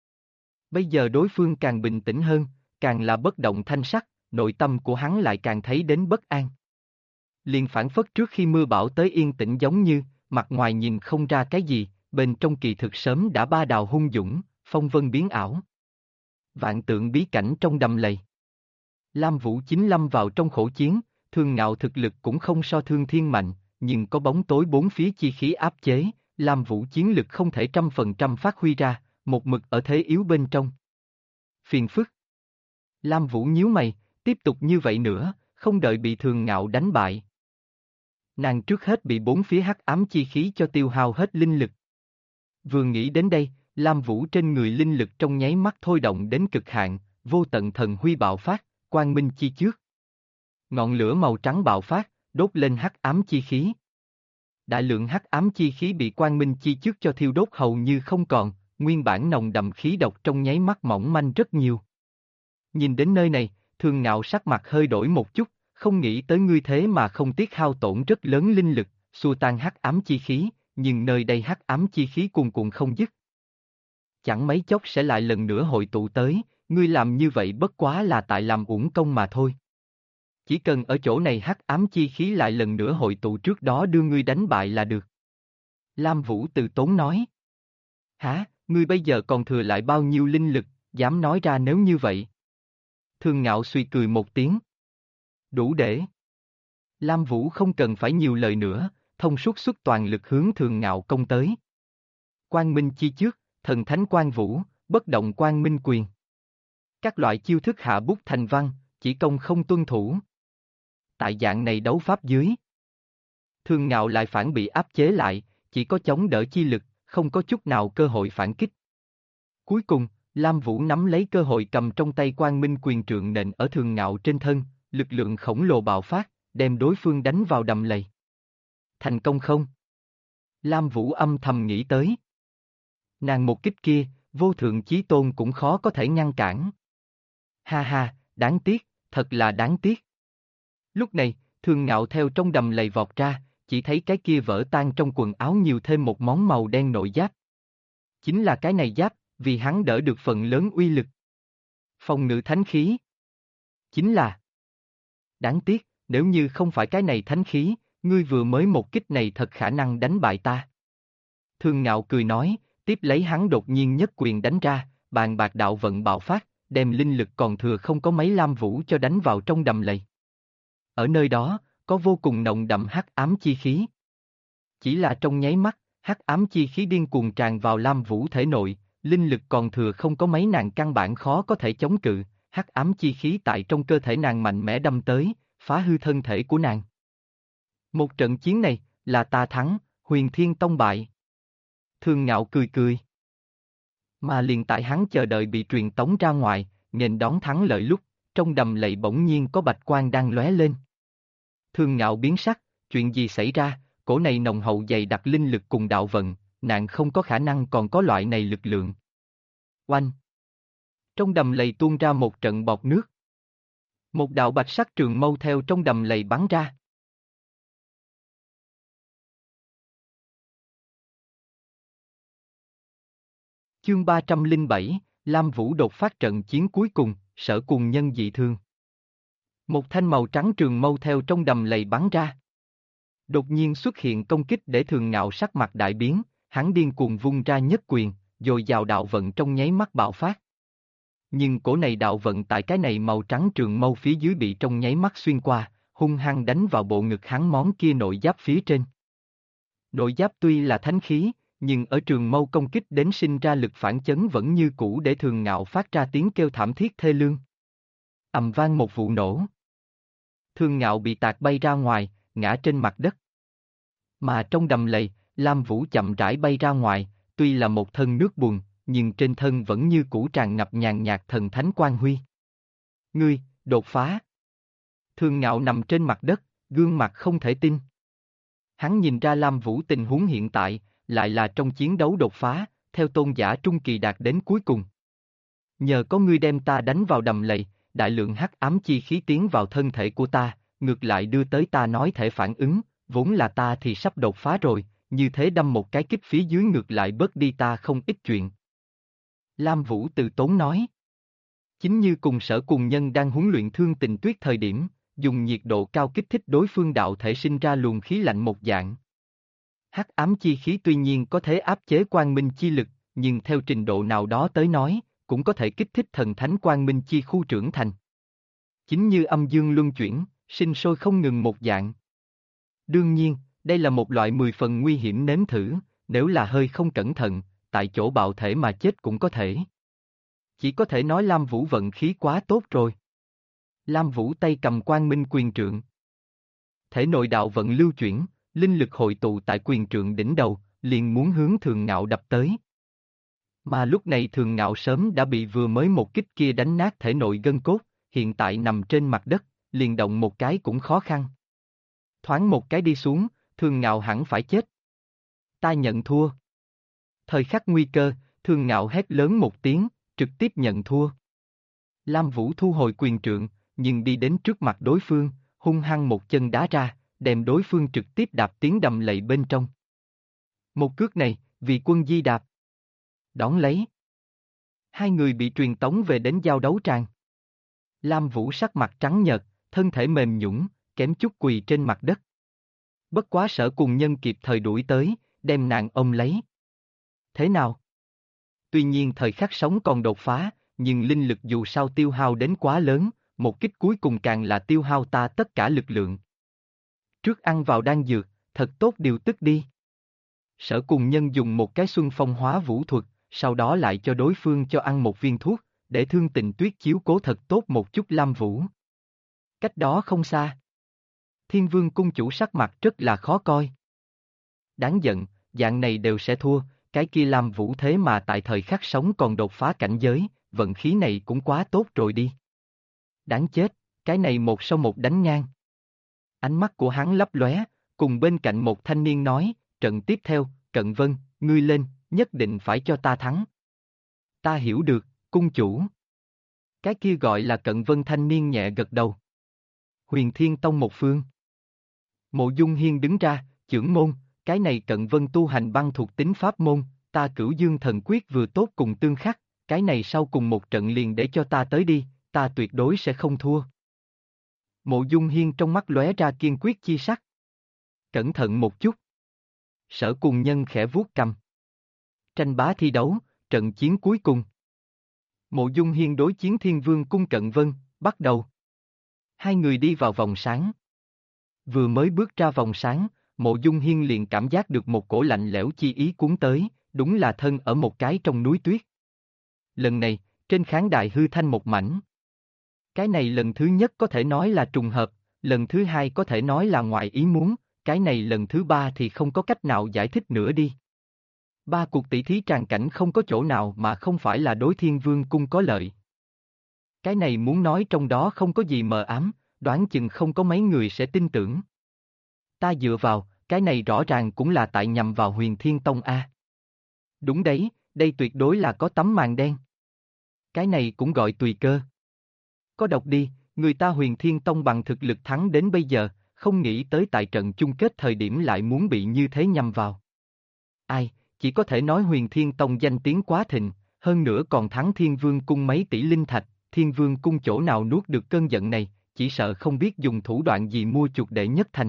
Bây giờ đối phương càng bình tĩnh hơn, càng là bất động thanh sắc, nội tâm của hắn lại càng thấy đến bất an. Liền phản phất trước khi mưa bão tới yên tĩnh giống như, mặt ngoài nhìn không ra cái gì, bên trong kỳ thực sớm đã ba đào hung dũng, phong vân biến ảo. Vạn tượng bí cảnh trong đầm lầy. Lam Vũ chính lâm vào trong khổ chiến, Thương Ngạo thực lực cũng không so Thương Thiên mạnh, nhưng có bóng tối bốn phía chi khí áp chế, Lam Vũ chiến lực không thể 100% phát huy ra, một mực ở thế yếu bên trong. Phiền phức. Lam Vũ nhíu mày, tiếp tục như vậy nữa, không đợi bị Thường Ngạo đánh bại. Nàng trước hết bị bốn phía hắc ám chi khí cho tiêu hao hết linh lực. Vừa nghĩ đến đây, Lam Vũ trên người linh lực trong nháy mắt thôi động đến cực hạn, vô tận thần huy bạo phát, quang minh chi trước. Ngọn lửa màu trắng bạo phát, đốt lên hắc ám chi khí. Đại lượng hắc ám chi khí bị quang minh chi trước cho thiêu đốt hầu như không còn, nguyên bản nồng đậm khí độc trong nháy mắt mỏng manh rất nhiều. Nhìn đến nơi này, Thường Ngạo sắc mặt hơi đổi một chút, không nghĩ tới ngươi thế mà không tiếc hao tổn rất lớn linh lực, xua tan hắc ám chi khí, nhưng nơi đây hắc ám chi khí cuồn cuộn không dứt. Chẳng mấy chốc sẽ lại lần nữa hội tụ tới, ngươi làm như vậy bất quá là tại làm uổng công mà thôi. Chỉ cần ở chỗ này hắc ám chi khí lại lần nữa hội tụ trước đó đưa ngươi đánh bại là được. Lam Vũ từ tốn nói. Hả, ngươi bây giờ còn thừa lại bao nhiêu linh lực, dám nói ra nếu như vậy? Thường Ngạo suy cười một tiếng. Đủ để. Lam Vũ không cần phải nhiều lời nữa, thông suốt xuất toàn lực hướng Thường Ngạo công tới. Quang Minh chi trước, thần thánh quang vũ, bất động quang minh quyền. Các loại chiêu thức hạ bút thành văn, chỉ công không tuân thủ. Tại dạng này đấu pháp dưới, Thường Ngạo lại phản bị áp chế lại, chỉ có chống đỡ chi lực, không có chút nào cơ hội phản kích. Cuối cùng, Lam Vũ nắm lấy cơ hội cầm trong tay quang minh quyền trượng nện ở Thường Ngạo trên thân, lực lượng khổng lồ bạo phát, đem đối phương đánh vào đầm lầy. Thành công không? Lam Vũ âm thầm nghĩ tới. Nàng một kích kia, vô thượng chí tôn cũng khó có thể ngăn cản. Ha ha, đáng tiếc, thật là đáng tiếc. Lúc này, Thường Ngạo theo trong đầm lầy vọt ra, chỉ thấy cái kia vỡ tan trong quần áo nhiều thêm một món màu đen nội giáp. Chính là cái này giáp, vì hắn đỡ được phần lớn uy lực. Phòng ngự thánh khí. Chính là. Đáng tiếc, nếu như không phải cái này thánh khí, ngươi vừa mới một kích này thật khả năng đánh bại ta. Thường Ngạo cười nói, tiếp lấy hắn đột nhiên nhất quyền đánh ra, bàn bạc đạo vận bạo phát, đem linh lực còn thừa không có mấy Lam Vũ cho đánh vào trong đầm lầy. Ở nơi đó, có vô cùng nồng đậm hắc ám chi khí. Chỉ là trong nháy mắt, hắc ám chi khí điên cuồng tràn vào Lam Vũ thể nội, linh lực còn thừa không có mấy nàng căn bản khó có thể chống cự, hắc ám chi khí tại trong cơ thể nàng mạnh mẽ đâm tới, phá hư thân thể của nàng. Một trận chiến này, là ta thắng, Huyền Thiên Tông bại. Thường Ngạo cười cười. Mà liền tại hắn chờ đợi bị truyền tống ra ngoài, nghênh đón thắng lợi lúc, trong đầm lầy bỗng nhiên có bạch quang đang lóe lên. Thường Ngạo biến sắc, chuyện gì xảy ra, cổ này nồng hậu dày đặc linh lực cùng đạo vận, nàng không có khả năng còn có loại này lực lượng. Oanh! Trong đầm lầy tuôn ra một trận bọt nước. Một đạo bạch sắc trường mâu theo trong đầm lầy bắn ra. Chương 307, Lam Vũ đột phát trận chiến cuối cùng, sở cùng nhân dị thương. Một thanh màu trắng trường mâu theo trong đầm lầy bắn ra. Đột nhiên xuất hiện công kích để Thường Ngạo sắc mặt đại biến, hắn điên cuồng vung ra nhất quyền, dồi dào đạo vận trong nháy mắt bạo phát. Nhưng cổ này đạo vận tại cái này màu trắng trường mâu phía dưới bị trong nháy mắt xuyên qua, hung hăng đánh vào bộ ngực hắn món kia nội giáp phía trên. Nội giáp tuy là thánh khí, nhưng ở trường mâu công kích đến sinh ra lực phản chấn vẫn như cũ để Thường Ngạo phát ra tiếng kêu thảm thiết thê lương. Ầm vang một vụ nổ. Thường Ngạo bị tạc bay ra ngoài, ngã trên mặt đất. Mà trong đầm lầy, Lam Vũ chậm rãi bay ra ngoài, tuy là một thân nước bùn, nhưng trên thân vẫn như cũ tràn ngập nhàn nhạt thần thánh quang huy. Ngươi, đột phá. Thường Ngạo nằm trên mặt đất, gương mặt không thể tin. Hắn nhìn ra Lam Vũ tình huống hiện tại, lại là trong chiến đấu đột phá, theo tôn giả trung kỳ đạt đến cuối cùng. Nhờ có ngươi đem ta đánh vào đầm lầy, đại lượng hắc ám chi khí tiến vào thân thể của ta, ngược lại đưa tới ta nói thể phản ứng, vốn là ta thì sắp đột phá rồi, như thế đâm một cái kích phía dưới ngược lại bớt đi ta không ít chuyện. Lam Vũ từ tốn nói. Chính như cùng Sở Cùng Nhân đang huấn luyện Thương Tình Tuyết thời điểm, dùng nhiệt độ cao kích thích đối phương đạo thể sinh ra luồng khí lạnh một dạng. Hắc ám chi khí tuy nhiên có thể áp chế quang minh chi lực, nhưng theo trình độ nào đó tới nói, cũng có thể kích thích thần thánh quang minh chi khu trưởng thành. Chính như âm dương luân chuyển, sinh sôi không ngừng một dạng. Đương nhiên, đây là một loại 10 phần nguy hiểm nếm thử, nếu là hơi không cẩn thận, tại chỗ bạo thể mà chết cũng có thể. Chỉ có thể nói Lam Vũ vận khí quá tốt rồi. Lam Vũ tay cầm quang minh quyền trượng. Thể nội đạo vận lưu chuyển, linh lực hội tụ tại quyền trượng đỉnh đầu, liền muốn hướng Thường Ngạo đập tới. Mà lúc này Thường Ngạo sớm đã bị vừa mới một kích kia đánh nát thể nội gân cốt, hiện tại nằm trên mặt đất, liền động một cái cũng khó khăn. Thoáng một cái đi xuống, Thường Ngạo hẳn phải chết. Ta nhận thua. Thời khắc nguy cơ, Thường Ngạo hét lớn một tiếng, trực tiếp nhận thua. Lam Vũ thu hồi quyền trượng, nhưng đi đến trước mặt đối phương, hung hăng một chân đá ra, đem đối phương trực tiếp đạp tiến đầm lầy bên trong. Một cước này, vì quân di đạp. Đón lấy. Hai người bị truyền tống về đến giao đấu tràng. Lam Vũ sắc mặt trắng nhợt, thân thể mềm nhũn, kém chút quỳ trên mặt đất. Bất quá Sở Cùng Nhân kịp thời đuổi tới, đem nàng ôm lấy. Thế nào? Tuy nhiên thời khắc sống còn đột phá, nhưng linh lực dù sao tiêu hao đến quá lớn, một kích cuối cùng càng là tiêu hao ta tất cả lực lượng. Trước ăn vào đan dược, thật tốt điều tức đi. Sở Cùng Nhân dùng một cái xuân phong hóa vũ thuật, sau đó lại cho đối phương cho ăn một viên thuốc, để Thương Tình Tuyết chiếu cố thật tốt một chút Lam Vũ. Cách đó không xa. Thiên Vương cung chủ sắc mặt rất là khó coi. Đáng giận, dạng này đều sẽ thua, cái kia Lam Vũ thế mà tại thời khắc sống còn đột phá cảnh giới, vận khí này cũng quá tốt rồi đi. Đáng chết, cái này một sau một đánh ngang. Ánh mắt của hắn lấp lóe, cùng bên cạnh một thanh niên nói, trận tiếp theo, Cận Vân, ngươi lên, nhất định phải cho ta thắng. Ta hiểu được, cung chủ. Cái kia gọi là Cận Vân thanh niên nhẹ gật đầu. Huyền Thiên Tông một phương. Mộ Dung Hiên đứng ra, chưởng môn, cái này Cận Vân tu hành băng thuộc tính pháp môn, ta Cửu Dương thần quyết vừa tốt cùng tương khắc, cái này sau cùng một trận liền để cho ta tới đi, ta tuyệt đối sẽ không thua. Mộ Dung Hiên trong mắt lóe ra kiên quyết chi sắc. Cẩn thận một chút. Sở Cùng Nhân khẽ vuốt cầm. Tranh bá thi đấu, trận chiến cuối cùng. Mộ Dung Hiên đối chiến Thiên Vương cung Cận Vân, bắt đầu. Hai người đi vào vòng sáng. Vừa mới bước ra vòng sáng, Mộ Dung Hiên liền cảm giác được một cổ lạnh lẽo chi ý cuốn tới, đúng là thân ở một cái trong núi tuyết. Lần này, trên khán đài hư thanh một mảnh. Cái này lần thứ nhất có thể nói là trùng hợp, lần thứ hai có thể nói là ngoại ý muốn, cái này lần thứ ba thì không có cách nào giải thích nữa đi. Ba cuộc tỷ thí tràng cảnh không có chỗ nào mà không phải là đối Thiên Vương cung có lợi. Cái này muốn nói trong đó không có gì mờ ám, đoán chừng không có mấy người sẽ tin tưởng. Ta dựa vào, cái này rõ ràng cũng là tại nhằm vào Huyền Thiên Tông A. Đúng đấy, đây tuyệt đối là có tấm màn đen. Cái này cũng gọi tùy cơ. Có độc đi, người ta Huyền Thiên Tông bằng thực lực thắng đến bây giờ, không nghĩ tới tại trận chung kết thời điểm lại muốn bị như thế nhằm vào. Ai, chỉ có thể nói Huyền Thiên Tông danh tiếng quá thịnh, hơn nữa còn thắng Thiên Vương cung mấy tỷ linh thạch, Thiên Vương cung chỗ nào nuốt được cơn giận này, chỉ sợ không biết dùng thủ đoạn gì mua chuộc đệ nhất thành.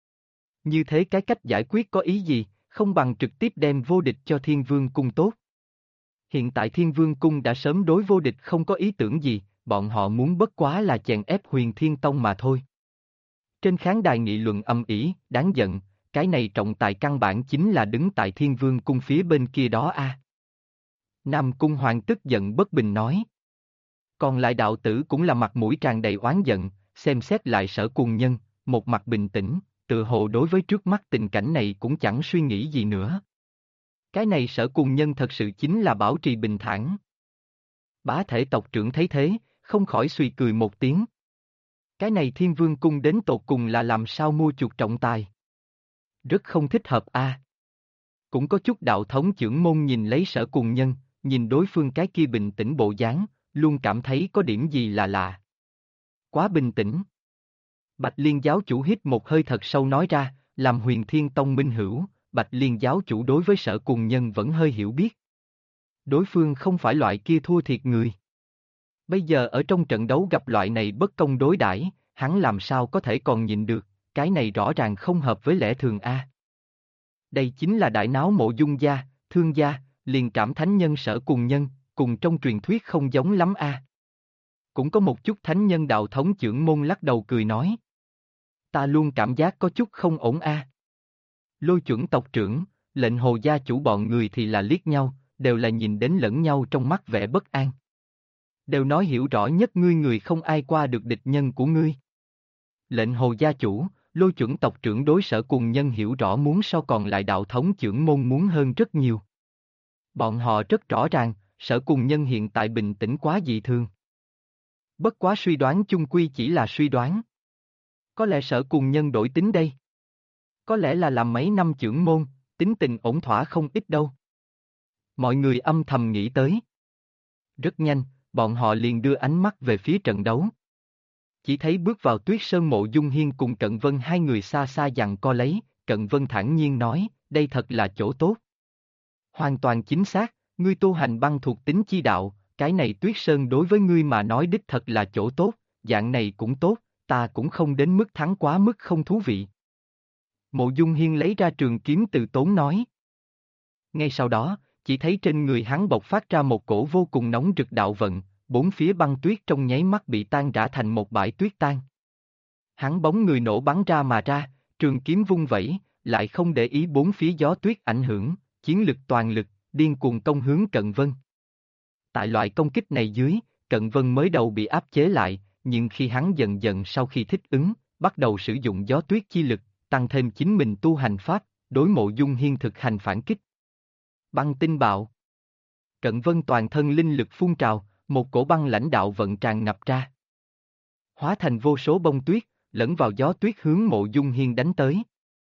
Như thế cái cách giải quyết có ý gì, không bằng trực tiếp đem vô địch cho Thiên Vương cung tốt. Hiện tại Thiên Vương cung đã sớm đối vô địch không có ý tưởng gì, bọn họ muốn bất quá là chèn ép Huyền Thiên Tông mà thôi. Trên khán đài nghị luận âm ỉ, đáng giận, cái này trọng tài căn bản chính là đứng tại Thiên Vương cung phía bên kia đó a. Nam Cung Hoàng tức giận bất bình nói. Còn lại đạo tử cũng là mặt mũi tràn đầy oán giận, xem xét lại Sở Cùng Nhân, một mặt bình tĩnh, tự hồ đối với trước mắt tình cảnh này cũng chẳng suy nghĩ gì nữa. Cái này Sở Cùng Nhân thật sự chính là bảo trì bình thản. Bá thể tộc trưởng thấy thế, không khỏi suy cười một tiếng. Cái này Thiên Vương cung đến tột cùng là làm sao mua chuộc trọng tài. Rất không thích hợp a. Cũng có chút đạo thống trưởng môn nhìn lấy Sở Cùng Nhân, nhìn đối phương cái kia bình tĩnh bộ dáng, luôn cảm thấy có điểm gì là lạ. Quá bình tĩnh. Bạch Liên giáo chủ hít một hơi thật sâu nói ra, làm Huyền Thiên Tông minh hữu, Bạch Liên giáo chủ đối với Sở Cùng Nhân vẫn hơi hiểu biết. Đối phương không phải loại kia thua thiệt người. Bây giờ ở trong trận đấu gặp loại này bất công đối đãi, hắn làm sao có thể còn nhịn được, cái này rõ ràng không hợp với lẽ thường a. Đây chính là đại náo Mộ Dung gia, Thương gia, liền cảm thánh nhân Sở Cùng Nhân, cùng trong truyền thuyết không giống lắm a. Cũng có một chút thánh nhân đạo thống chưởng môn lắc đầu cười nói. Ta luôn cảm giác có chút không ổn a. Lôi chuẩn tộc trưởng, lệnh hồ gia chủ bọn người thì là liếc nhau, đều là nhìn đến lẫn nhau trong mắt vẻ bất an. Đều nói hiểu rõ nhất ngươi người không ai qua được địch nhân của ngươi. Lệnh hồ gia chủ, lôi chuẩn tộc trưởng đối Sở Cùng Nhân hiểu rõ muốn so còn lại đạo thống chưởng môn muốn hơn rất nhiều. Bọn họ rất rõ ràng, Sở Cùng Nhân hiện tại bình tĩnh quá dị thường. Bất quá suy đoán chung quy chỉ là suy đoán. Có lẽ Sở Cùng Nhân đổi tính đây. Có lẽ là làm mấy năm chưởng môn, tính tình ổn thỏa không ít đâu. Mọi người âm thầm nghĩ tới. Rất nhanh, bọn họ liền đưa ánh mắt về phía trận đấu. Chỉ thấy bước vào Tuyết Sơn Mộ Dung Hiên cùng Cận Vân hai người xa xa giằng co lấy, Cận Vân thản nhiên nói, đây thật là chỗ tốt. Hoàn toàn chính xác, ngươi tu hành băng thuộc tính chi đạo, cái này Tuyết Sơn đối với ngươi mà nói đích thật là chỗ tốt, dạng này cũng tốt, ta cũng không đến mức thắng quá mức không thú vị. Mộ Dung Hiên lấy ra trường kiếm từ tốn nói. Ngay sau đó, chỉ thấy trên người hắn bộc phát ra một cổ vô cùng nóng rực đạo vận, bốn phía băng tuyết trong nháy mắt bị tan rã thành một bãi tuyết tan. Hắn bóng người nổ bắn ra mà ra, trường kiếm vung vẩy, lại không để ý bốn phía gió tuyết ảnh hưởng, chiến lực toàn lực, điên cuồng công hướng Cận Vân. Tại loại công kích này dưới, Cận Vân mới đầu bị áp chế lại, nhưng khi hắn dần dần sau khi thích ứng, bắt đầu sử dụng gió tuyết chi lực, tăng thêm chính mình tu hành pháp, đối Mộ Dung Hiên thực hành phản kích. Băng tinh bạo. Cận Vân toàn thân linh lực phun trào, một cổ băng lãnh đạo vận tràn ngập ra. Hóa thành vô số bông tuyết, lẫn vào gió tuyết hướng Mộ Dung Hiên đánh tới.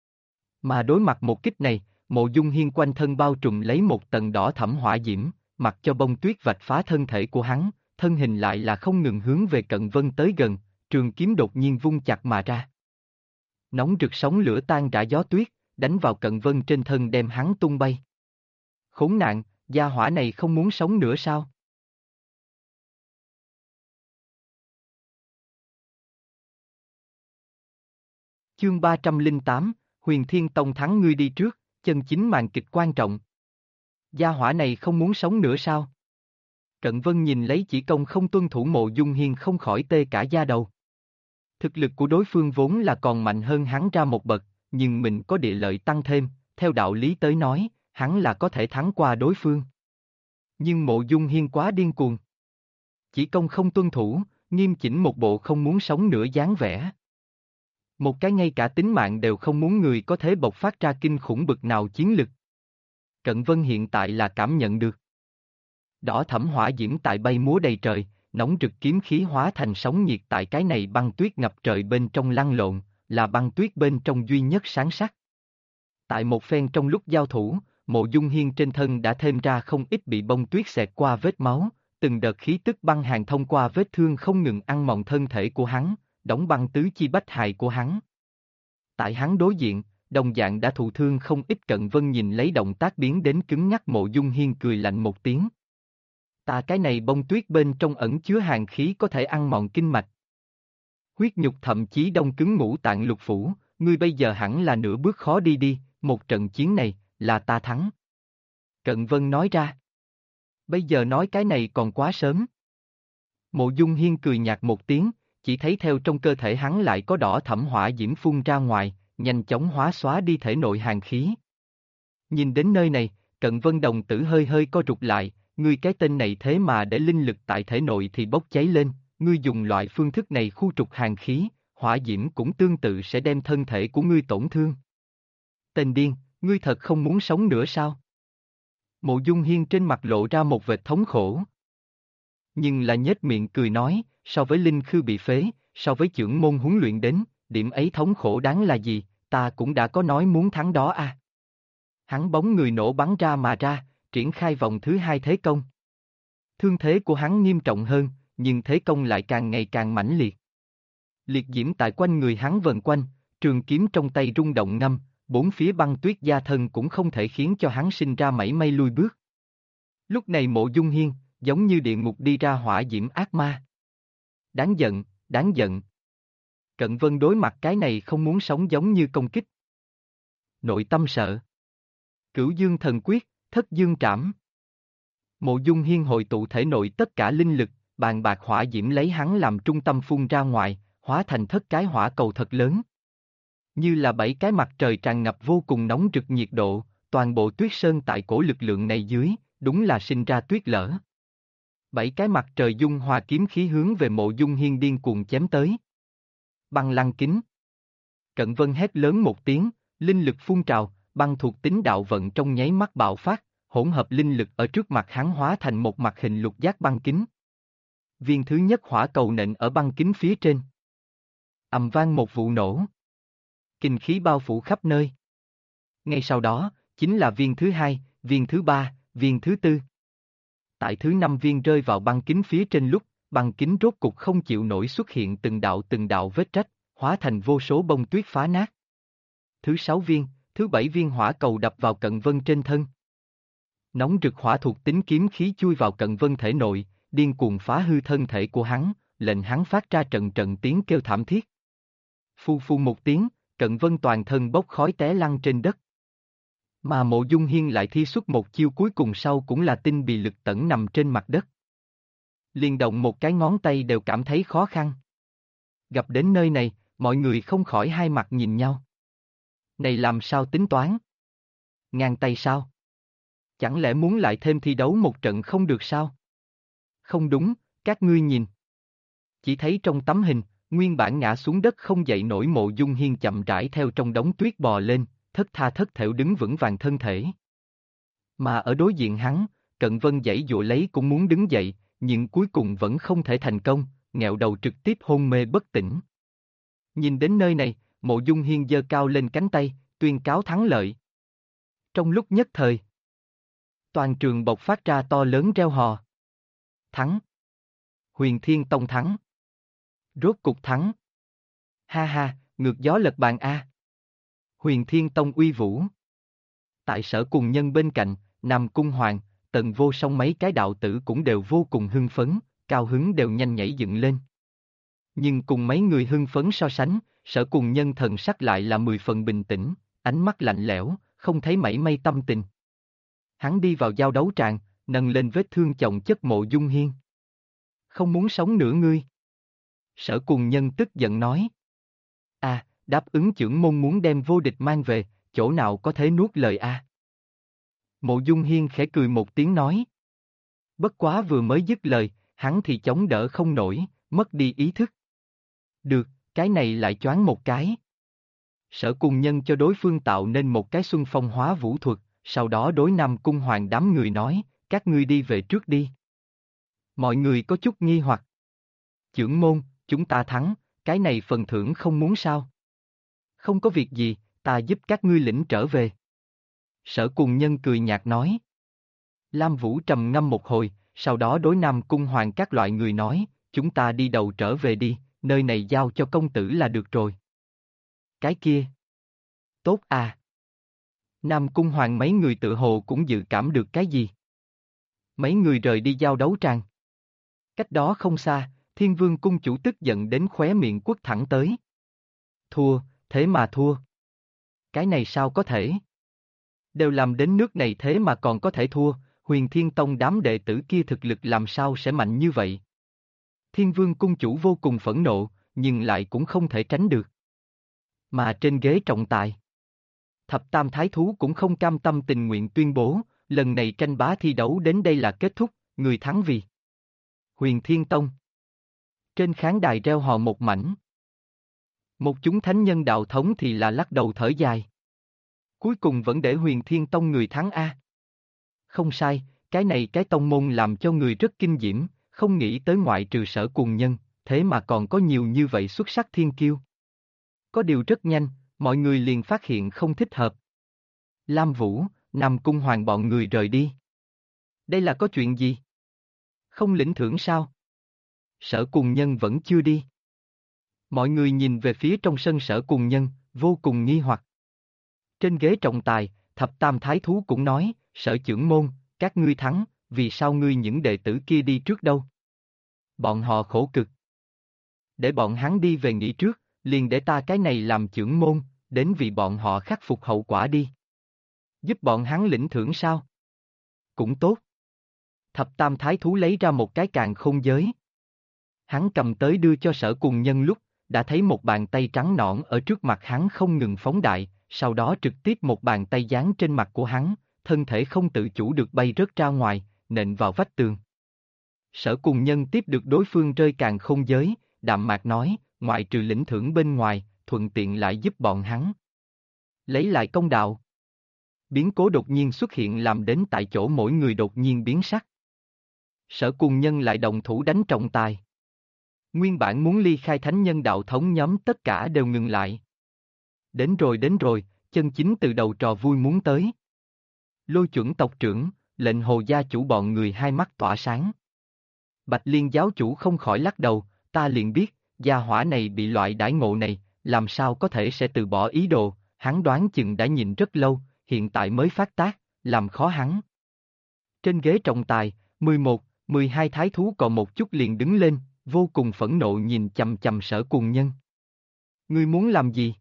Mà đối mặt một kích này, Mộ Dung Hiên quanh thân bao trùm lấy một tầng đỏ thẫm hỏa diễm, mặc cho bông tuyết vạch phá thân thể của hắn, thân hình lại là không ngừng hướng về Cận Vân tới gần, trường kiếm đột nhiên vung chặt mà ra. Nóng rực sóng lửa tan rã gió tuyết, đánh vào Cận Vân trên thân đem hắn tung bay. Khốn nạn, gia hỏa này không muốn sống nữa sao? Chương 308, Huyền Thiên Tông thắng ngươi đi trước, chân chính màn kịch quan trọng. Gia hỏa này không muốn sống nữa sao? Cận Vân nhìn lấy chỉ công không tuân thủ Mộ Dung Hiên không khỏi tê cả da đầu. Thực lực của đối phương vốn là còn mạnh hơn hắn ra một bậc, nhưng mình có địa lợi tăng thêm, theo đạo lý tới nói, hắn là có thể thắng qua đối phương. Nhưng Mộ Dung Hiên quá điên cuồng. Chỉ công không tuân thủ, nghiêm chỉnh một bộ không muốn sống nữa dáng vẻ. Một cái ngay cả tính mạng đều không muốn người có thể bộc phát ra kinh khủng bực nào chiến lực. Cận Vân hiện tại là cảm nhận được. Đỏ thẫm hỏa diễm tại bay múa đầy trời, nóng rực kiếm khí hóa thành sóng nhiệt tại cái này băng tuyết ngập trời bên trong lăn lộn, là băng tuyết bên trong duy nhất sáng sắc. Tại một phen trong lúc giao thủ, Mộ Dung Hiên trên thân đã thêm ra không ít bị bông tuyết xẹt qua vết máu, từng đợt khí tức băng hàn thông qua vết thương không ngừng ăn mòn thân thể của hắn, đóng băng tứ chi bách hài của hắn. Tại hắn đối diện, đồng dạng đã thụ thương không ít. Cận Vân nhìn lấy động tác biến đến cứng ngắc Mộ Dung Hiên cười lạnh một tiếng. Ta cái này bông tuyết bên trong ẩn chứa hàn khí có thể ăn mòn kinh mạch. Huyết nhục thậm chí đông cứng ngũ tạng lục phủ, ngươi bây giờ hẳn là nửa bước khó đi đi, một trận chiến này, là ta thắng. Cận Vân nói ra. Bây giờ nói cái này còn quá sớm. Mộ Dung Hiên cười nhạt một tiếng, chỉ thấy theo trong cơ thể hắn lại có đỏ thẫm hỏa diễm phun ra ngoài, nhanh chóng hóa xóa đi thể nội hàn khí. Nhìn đến nơi này, Cận Vân đồng tử hơi hơi co rụt lại, ngươi cái tên này thế mà để linh lực tại thể nội thì bốc cháy lên, ngươi dùng loại phương thức này khu trục hàn khí, hỏa diễm cũng tương tự sẽ đem thân thể của ngươi tổn thương. Tên điên, ngươi thật không muốn sống nữa sao? Mộ Dung Hiên trên mặt lộ ra một vệt thống khổ. Nhưng là nhếch miệng cười nói, so với linh khư bị phế, so với chưởng môn huấn luyện đến, điểm ấy thống khổ đáng là gì, ta cũng đã có nói muốn thắng đó à. Hắn bóng người nổ bắn ra mà ra, triển khai vòng thứ hai thế công. Thương thế của hắn nghiêm trọng hơn, nhưng thế công lại càng ngày càng mãnh liệt. Liệt diễm tại quanh người hắn vần quanh, Trường kiếm trong tay rung động ngâm, bốn phía băng tuyết gia thân cũng không thể khiến cho hắn sinh ra mảy may lui bước. Lúc này Mộ Dung Hiên, giống như địa ngục đi ra hỏa diễm ác ma. Đáng giận, đáng giận. Cận Vân đối mặt cái này không muốn sống giống như công kích. Nội tâm sợ. Cửu Dương thần quyết, thất dương trảm. Mộ Dung Hiên hội tụ thể nội tất cả linh lực, bàn bạc hỏa diễm lấy hắn làm trung tâm phun ra ngoài, hóa thành thất cái hỏa cầu thật lớn. Như là bảy cái mặt trời tràn ngập vô cùng nóng rực nhiệt độ, toàn bộ tuyết sơn tại cổ lực lượng này dưới, đúng là sinh ra tuyết lở. Bảy cái mặt trời dung hòa kiếm khí hướng về Mộ Dung Hiên điên cuồng chém tới. Băng lăng kính. Cận Vân hét lớn một tiếng, linh lực phun trào, băng thuộc tính đạo vận trong nháy mắt bạo phát, hỗn hợp linh lực ở trước mặt hắn hóa thành một mặt hình lục giác băng kính. Viên thứ nhất hỏa cầu nện ở băng kính phía trên. Ầm vang một vụ nổ. Kinh khí bao phủ khắp nơi. Ngay sau đó, chính là viên thứ hai, viên thứ ba, viên thứ tư. Tại thứ năm viên rơi vào băng kính phía trên lúc, băng kính rốt cục không chịu nổi xuất hiện từng đạo vết rách, hóa thành vô số bông tuyết phá nát. Thứ sáu viên, thứ bảy viên hỏa cầu đập vào Cận Vân trên thân. Nóng rực hỏa thuộc tính kiếm khí chui vào Cận Vân thể nội, điên cuồng phá hư thân thể của hắn, lệnh hắn phát ra trận trận tiếng kêu thảm thiết. Phu phu một tiếng, Cận Vân toàn thân bốc khói té lăn trên đất. Mà Mộ Dung Hiên lại thi xuất một chiêu cuối cùng sau cũng là tinh bì lực tẩn nằm trên mặt đất. Liền động một cái ngón tay đều cảm thấy khó khăn. Gặp đến nơi này, mọi người không khỏi hai mặt nhìn nhau. Này làm sao tính toán? Ngang tay sao? Chẳng lẽ muốn lại thêm thi đấu một trận không được sao? Không đúng, các ngươi nhìn. Chỉ thấy trong tấm hình, nguyên bản ngã xuống đất không dậy nổi Mộ Dung Hiên chậm rãi theo trong đống tuyết bò lên, thất tha thất thểu đứng vững vàng thân thể. Mà ở đối diện hắn, Cận Vân giãy giụa lấy cũng muốn đứng dậy, nhưng cuối cùng vẫn không thể thành công, nghẹo đầu trực tiếp hôn mê bất tỉnh. Nhìn đến nơi này, Mộ Dung Hiên giơ cao lên cánh tay, tuyên cáo thắng lợi. Trong lúc nhất thời, toàn trường bộc phát ra to lớn reo hò. Thắng! Huyền Thiên Tông thắng! Rốt cục thắng! Ha ha, ngược gió lật bàn a! Huyền Thiên Tông uy vũ! Tại Sở Cùng Nhân bên cạnh, Nam Cung Hoàng, Tần Vô Song mấy cái đạo tử cũng đều vô cùng hưng phấn, cao hứng đều nhanh nhảy dựng lên. Nhưng cùng mấy người hưng phấn so sánh, Sở Cùng Nhân thần sắc lại là 10 phần bình tĩnh, ánh mắt lạnh lẽo, không thấy mảy may tâm tình. Hắn đi vào giao đấu tràng, nâng lên vết thương chồng chất Mộ Dung Hiên. Không muốn sống nữa ngươi. Sở Cùng Nhân tức giận nói. À, đáp ứng chưởng môn muốn đem vô địch mang về, chỗ nào có thể nuốt lời a? Mộ Dung Hiên khẽ cười một tiếng nói. Bất quá vừa mới dứt lời, hắn thì chống đỡ không nổi, mất đi ý thức. Được, cái này lại choáng một cái. Sở Cùng Nhân cho đối phương tạo nên một cái xuân phong hóa vũ thuật, sau đó đối Nam Cung Hoàng đám người nói, các ngươi đi về trước đi. Mọi người có chút nghi hoặc. Chưởng môn, chúng ta thắng, cái này phần thưởng không muốn sao? Không có việc gì, ta giúp các ngươi lĩnh trở về. Sở Cùng Nhân cười nhạt nói. Lam Vũ trầm ngâm một hồi, sau đó đối Nam Cung Hoàng các loại người nói, chúng ta đi đầu trở về đi, nơi này giao cho công tử là được rồi. Cái kia. Tốt à. Nam Cung Hoàng mấy người tự hồ cũng dự cảm được cái gì. Mấy người rời đi giao đấu tràng. Cách đó không xa, Thiên Vương cung chủ tức giận đến khóe miệng quất thẳng tới. Thua, thế mà thua. Cái này sao có thể? Đều làm đến nước này thế mà còn có thể thua, Huyền Thiên Tông đám đệ tử kia thực lực làm sao sẽ mạnh như vậy? Thiên Vương cung chủ vô cùng phẫn nộ, nhưng lại cũng không thể tránh được. Mà trên ghế trọng tài, Thập Tam Thái Thú cũng không cam tâm tình nguyện tuyên bố, lần này tranh bá thi đấu đến đây là kết thúc, người thắng vì Huyền Thiên Tông. Trên khán đài reo hò một mảnh. Một chúng thánh nhân đạo thống thì là lắc đầu thở dài. Cuối cùng vẫn để Huyền Thiên Tông người thắng a. Không sai, cái tông môn làm cho người rất kinh diễm, không nghĩ tới ngoại trừ Sở Cùng Nhân, thế mà còn có nhiều như vậy xuất sắc thiên kiêu. Có điều rất nhanh, mọi người liền phát hiện không thích hợp. Lam Vũ, Nam Cung Hoàng bọn người rời đi. Đây là có chuyện gì? Không lĩnh thưởng sao? Sở Cùng Nhân vẫn chưa đi. Mọi người nhìn về phía trong sân Sở Cùng Nhân, vô cùng nghi hoặc. Trên ghế trọng tài, thập tam thái thú cũng nói, Sở trưởng môn, các ngươi thắng, vì sao ngươi những đệ tử kia đi trước đâu? Bọn họ khổ cực. Để bọn hắn đi về nghỉ trước, liền để ta cái này làm trưởng môn, đến vì bọn họ khắc phục hậu quả đi. Giúp bọn hắn lĩnh thưởng sao? Cũng tốt. Thập tam thái thú lấy ra một cái càn khôn giới. Hắn cầm tới đưa cho Sở Cùng Nhân lúc, đã thấy một bàn tay trắng nõn ở trước mặt hắn không ngừng phóng đại, sau đó trực tiếp một bàn tay giáng trên mặt của hắn, thân thể không tự chủ được bay rớt ra ngoài, nện vào vách tường. Sở Cùng Nhân tiếp được đối phương rơi càn khôn giới, đạm mạc nói, ngoại trừ lĩnh thưởng bên ngoài, thuận tiện lại giúp bọn hắn lấy lại công đạo. Biến cố đột nhiên xuất hiện làm đến tại chỗ mỗi người đột nhiên biến sắc. Sở Cùng Nhân lại đồng thủ đánh trọng tài. Nguyên bản muốn ly khai thánh nhân đạo thống nhóm tất cả đều ngừng lại. Đến rồi, chân chính từ đầu trò vui muốn tới. Lôi chuẩn tộc trưởng, lệnh hồ gia chủ bọn người hai mắt tỏa sáng. Bạch Liên giáo chủ không khỏi lắc đầu, ta liền biết, gia hỏa này bị loại đãi ngộ này, làm sao có thể sẽ từ bỏ ý đồ, hắn đoán chừng đã nhìn rất lâu, hiện tại mới phát tác, làm khó hắn. Trên ghế trọng tài, 11, 12 thái thú còn một chút liền đứng lên, vô cùng phẫn nộ nhìn chằm chằm Sở Cùng Nhân. Ngươi muốn làm gì?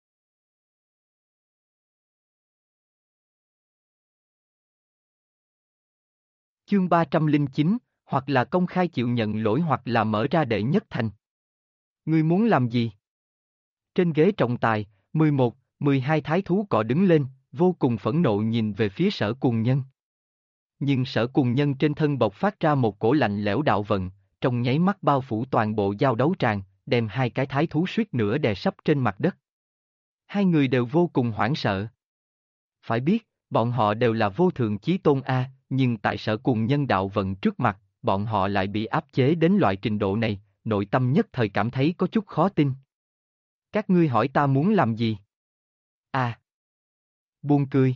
Chương 309, hoặc là công khai chịu nhận lỗi hoặc là mở ra đệ nhất thành. Ngươi muốn làm gì? Trên ghế trọng tài, 11, 12 thái thú cọ đứng lên, vô cùng phẫn nộ nhìn về phía Sở Cùng Nhân. Nhưng Sở Cùng Nhân trên thân bộc phát ra một cổ lạnh lẽo đạo vận, trong nháy mắt bao phủ toàn bộ giao đấu tràng, đem hai cái thái thú suýt nữa đè sấp trên mặt đất. Hai người đều vô cùng hoảng sợ. Phải biết, bọn họ đều là vô thượng chí tôn A, nhưng tại Sở Cùng Nhân đạo vận trước mặt, bọn họ lại bị áp chế đến loại trình độ này, nội tâm nhất thời cảm thấy có chút khó tin. Các ngươi hỏi ta muốn làm gì? À! Buông cười.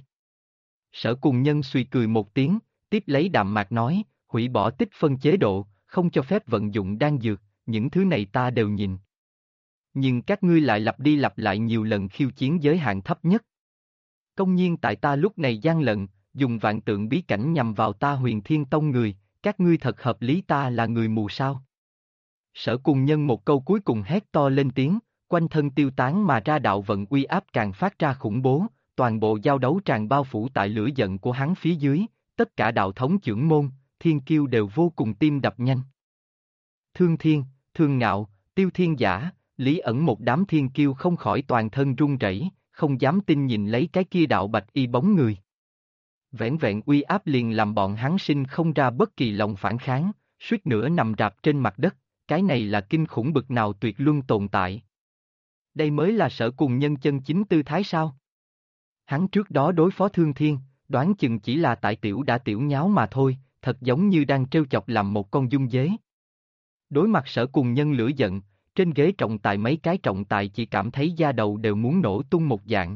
Sở Cùng Nhân suy cười một tiếng, tiếp lấy đạm mạc nói, hủy bỏ tích phân chế độ, không cho phép vận dụng đan dược, những thứ này ta đều nhìn. Nhưng các ngươi lại lặp đi lặp lại nhiều lần khiêu chiến giới hạn thấp nhất. Công nhiên tại ta lúc này gian lận, dùng vạn tượng bí cảnh nhằm vào ta Huyền Thiên Tông người, các ngươi thật hợp lý ta là người mù sao? Sở Cùng Nhân một câu cuối cùng hét to lên tiếng, quanh thân tiêu tán mà ra đạo vận uy áp càng phát ra khủng bố, toàn bộ giao đấu tràn bao phủ tại lửa giận của hắn phía dưới, tất cả đạo thống chưởng môn, thiên kiêu đều vô cùng tim đập nhanh. Thương Thiên, Thương Ngạo, Tiêu Thiên Giả, Lý Ẩn một đám thiên kiêu không khỏi toàn thân run rẩy, không dám tin nhìn lấy cái kia đạo bạch y bóng người. Vẻn vẹn uy áp liền làm bọn hắn sinh không ra bất kỳ lòng phản kháng, suýt nữa nằm rạp trên mặt đất, cái này là kinh khủng bực nào tuyệt luân tồn tại. Đây mới là Sở Cùng Nhân chân chính tư thái sao? Hắn trước đó đối phó Thương Thiên, đoán chừng chỉ là tại tiểu đã tiểu nháo mà thôi, thật giống như đang trêu chọc làm một con dung dế. Đối mặt Sở Cùng Nhân lửa giận, trên ghế trọng tài mấy cái trọng tài chỉ cảm thấy da đầu đều muốn nổ tung một dạng.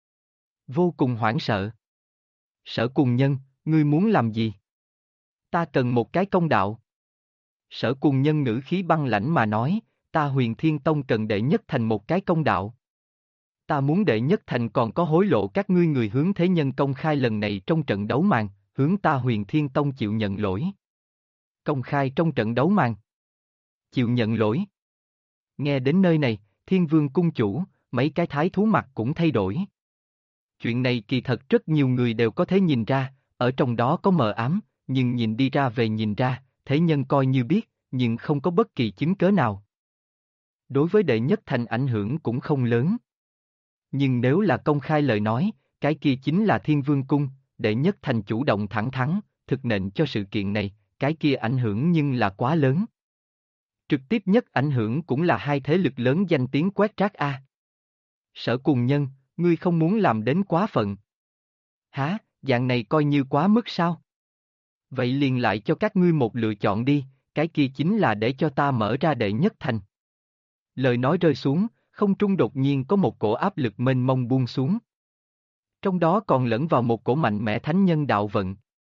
Vô cùng hoảng sợ. Sở Cùng Nhân, ngươi muốn làm gì? Ta cần một cái công đạo. Sở Cùng Nhân ngữ khí băng lãnh mà nói, ta Huyền Thiên Tông cần đệ nhất thành một cái công đạo. Ta muốn đệ nhất thành còn có hối lộ các ngươi người hướng thế nhân công khai lần này trong trận đấu màn, hướng ta Huyền Thiên Tông chịu nhận lỗi. Công khai trong trận đấu màn. Chịu nhận lỗi. Nghe đến nơi này, Thiên Vương cung chủ, mấy cái thái thú mặt cũng thay đổi. Chuyện này kỳ thật rất nhiều người đều có thể nhìn ra, ở trong đó có mờ ám, nhưng nhìn đi ra về nhìn ra, thế nhân coi như biết, nhưng không có bất kỳ chứng cớ nào. Đối với đệ nhất thành ảnh hưởng cũng không lớn. Nhưng nếu là công khai lời nói, cái kia chính là Thiên Vương cung, đệ nhất thành chủ động thẳng thắn, thực nện cho sự kiện này, cái kia ảnh hưởng nhưng là quá lớn. Trực tiếp nhất ảnh hưởng cũng là hai thế lực lớn danh tiếng quét rác A. Sở Cùng Nhân, ngươi không muốn làm đến quá phận. Hả, dạng này coi như quá mức sao? Vậy liền lại cho các ngươi một lựa chọn đi, cái kia chính là để cho ta mở ra đệ nhất thành. Lời nói rơi xuống, không trung đột nhiên có một cổ áp lực mênh mông buông xuống. Trong đó còn lẫn vào một cổ mạnh mẽ thánh nhân đạo vận.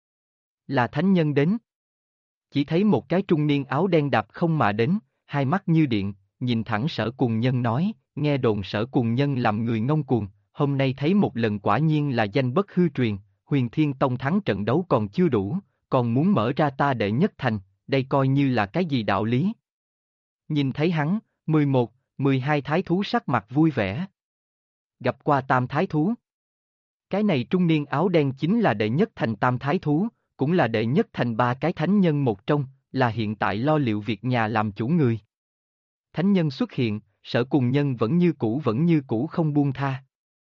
Là thánh nhân đến. Chỉ thấy một cái trung niên áo đen đạp không mà đến, hai mắt như điện, nhìn thẳng Sở Cùng Nhân nói, nghe đồn Sở Cùng Nhân làm người ngông cuồng, hôm nay thấy một lần quả nhiên là danh bất hư truyền, Huyền Thiên Tông thắng trận đấu còn chưa đủ, còn muốn mở ra ta đệ nhất thành, đây coi như là cái gì đạo lý. Nhìn thấy hắn, 11, 12 thái thú sắc mặt vui vẻ. Gặp qua tam thái thú. Cái này trung niên áo đen chính là đệ nhất thành tam thái thú, cũng là đệ nhất thành ba cái thánh nhân một trong, là hiện tại lo liệu việc nhà làm chủ người. Thánh nhân xuất hiện, Sở Cùng Nhân vẫn như cũ không buông tha.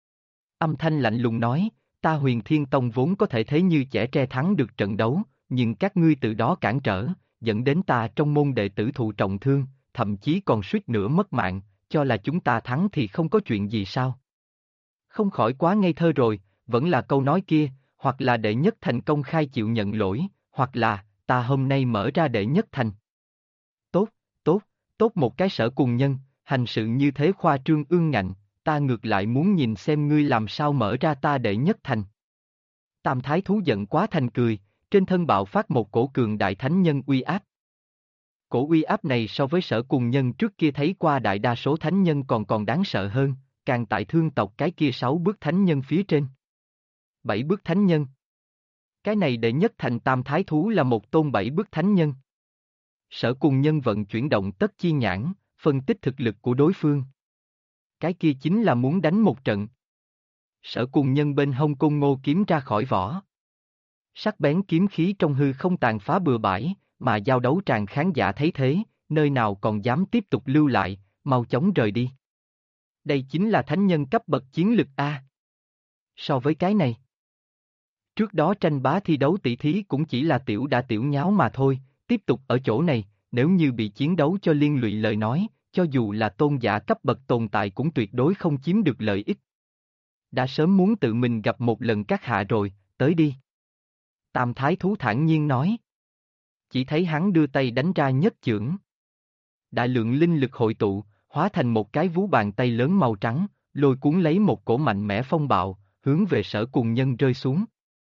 Âm thanh lạnh lùng nói, ta Huyền Thiên Tông vốn có thể thế như chẻ tre thắng được trận đấu, nhưng các ngươi từ đó cản trở, dẫn đến ta trong môn đệ tử thụ trọng thương, thậm chí còn suýt nữa mất mạng, cho là chúng ta thắng thì không có chuyện gì sao? Không khỏi quá ngây thơ rồi, vẫn là câu nói kia, hoặc là đệ nhất thành công khai chịu nhận lỗi, hoặc là, ta hôm nay mở ra đệ nhất thành. Tốt, tốt, tốt một cái Sở Cùng Nhân, hành sự như thế khoa trương ương ngạnh, ta ngược lại muốn nhìn xem ngươi làm sao mở ra ta đệ nhất thành. Tam thái thú giận quá thành cười, trên thân bạo phát một cổ cường đại thánh nhân uy áp. Cổ uy áp này so với Sở Cùng Nhân trước kia thấy qua đại đa số thánh nhân còn đáng sợ hơn, càng tại thương tộc cái kia 6 bước thánh nhân phía trên. 7 bước thánh nhân. Cái này đệ nhất thành tam thái thú là một tôn 7 bước thánh nhân. Sở Cùng Nhân vận chuyển động tất chi nhãn, phân tích thực lực của đối phương. Cái kia chính là muốn đánh một trận. Sở Cùng Nhân bên hông côn ngô kiếm ra khỏi vỏ. Sắc bén kiếm khí trong hư không tàn phá bừa bãi, mà giao đấu tràng khán giả thấy thế, nơi nào còn dám tiếp tục lưu lại, mau chóng rời đi. Đây chính là thánh nhân cấp bậc chiến lực A. So với cái này, trước đó tranh bá thi đấu tỷ thí cũng chỉ là tiểu nháo mà thôi, tiếp tục ở chỗ này, nếu như bị chiến đấu cho liên lụy lời nói, cho dù là tôn giả cấp bậc tồn tại cũng tuyệt đối không chiếm được lợi ích. Đã sớm muốn tự mình gặp một lần các hạ rồi, tới đi. Tam thái thú thản nhiên nói. Chỉ thấy hắn đưa tay đánh ra nhất chưởng. Đại lượng linh lực hội tụ, hóa thành một cái vú bàn tay lớn màu trắng, lôi cuốn lấy một cổ mạnh mẽ phong bạo, hướng về Sở Cùng Nhân rơi xuống.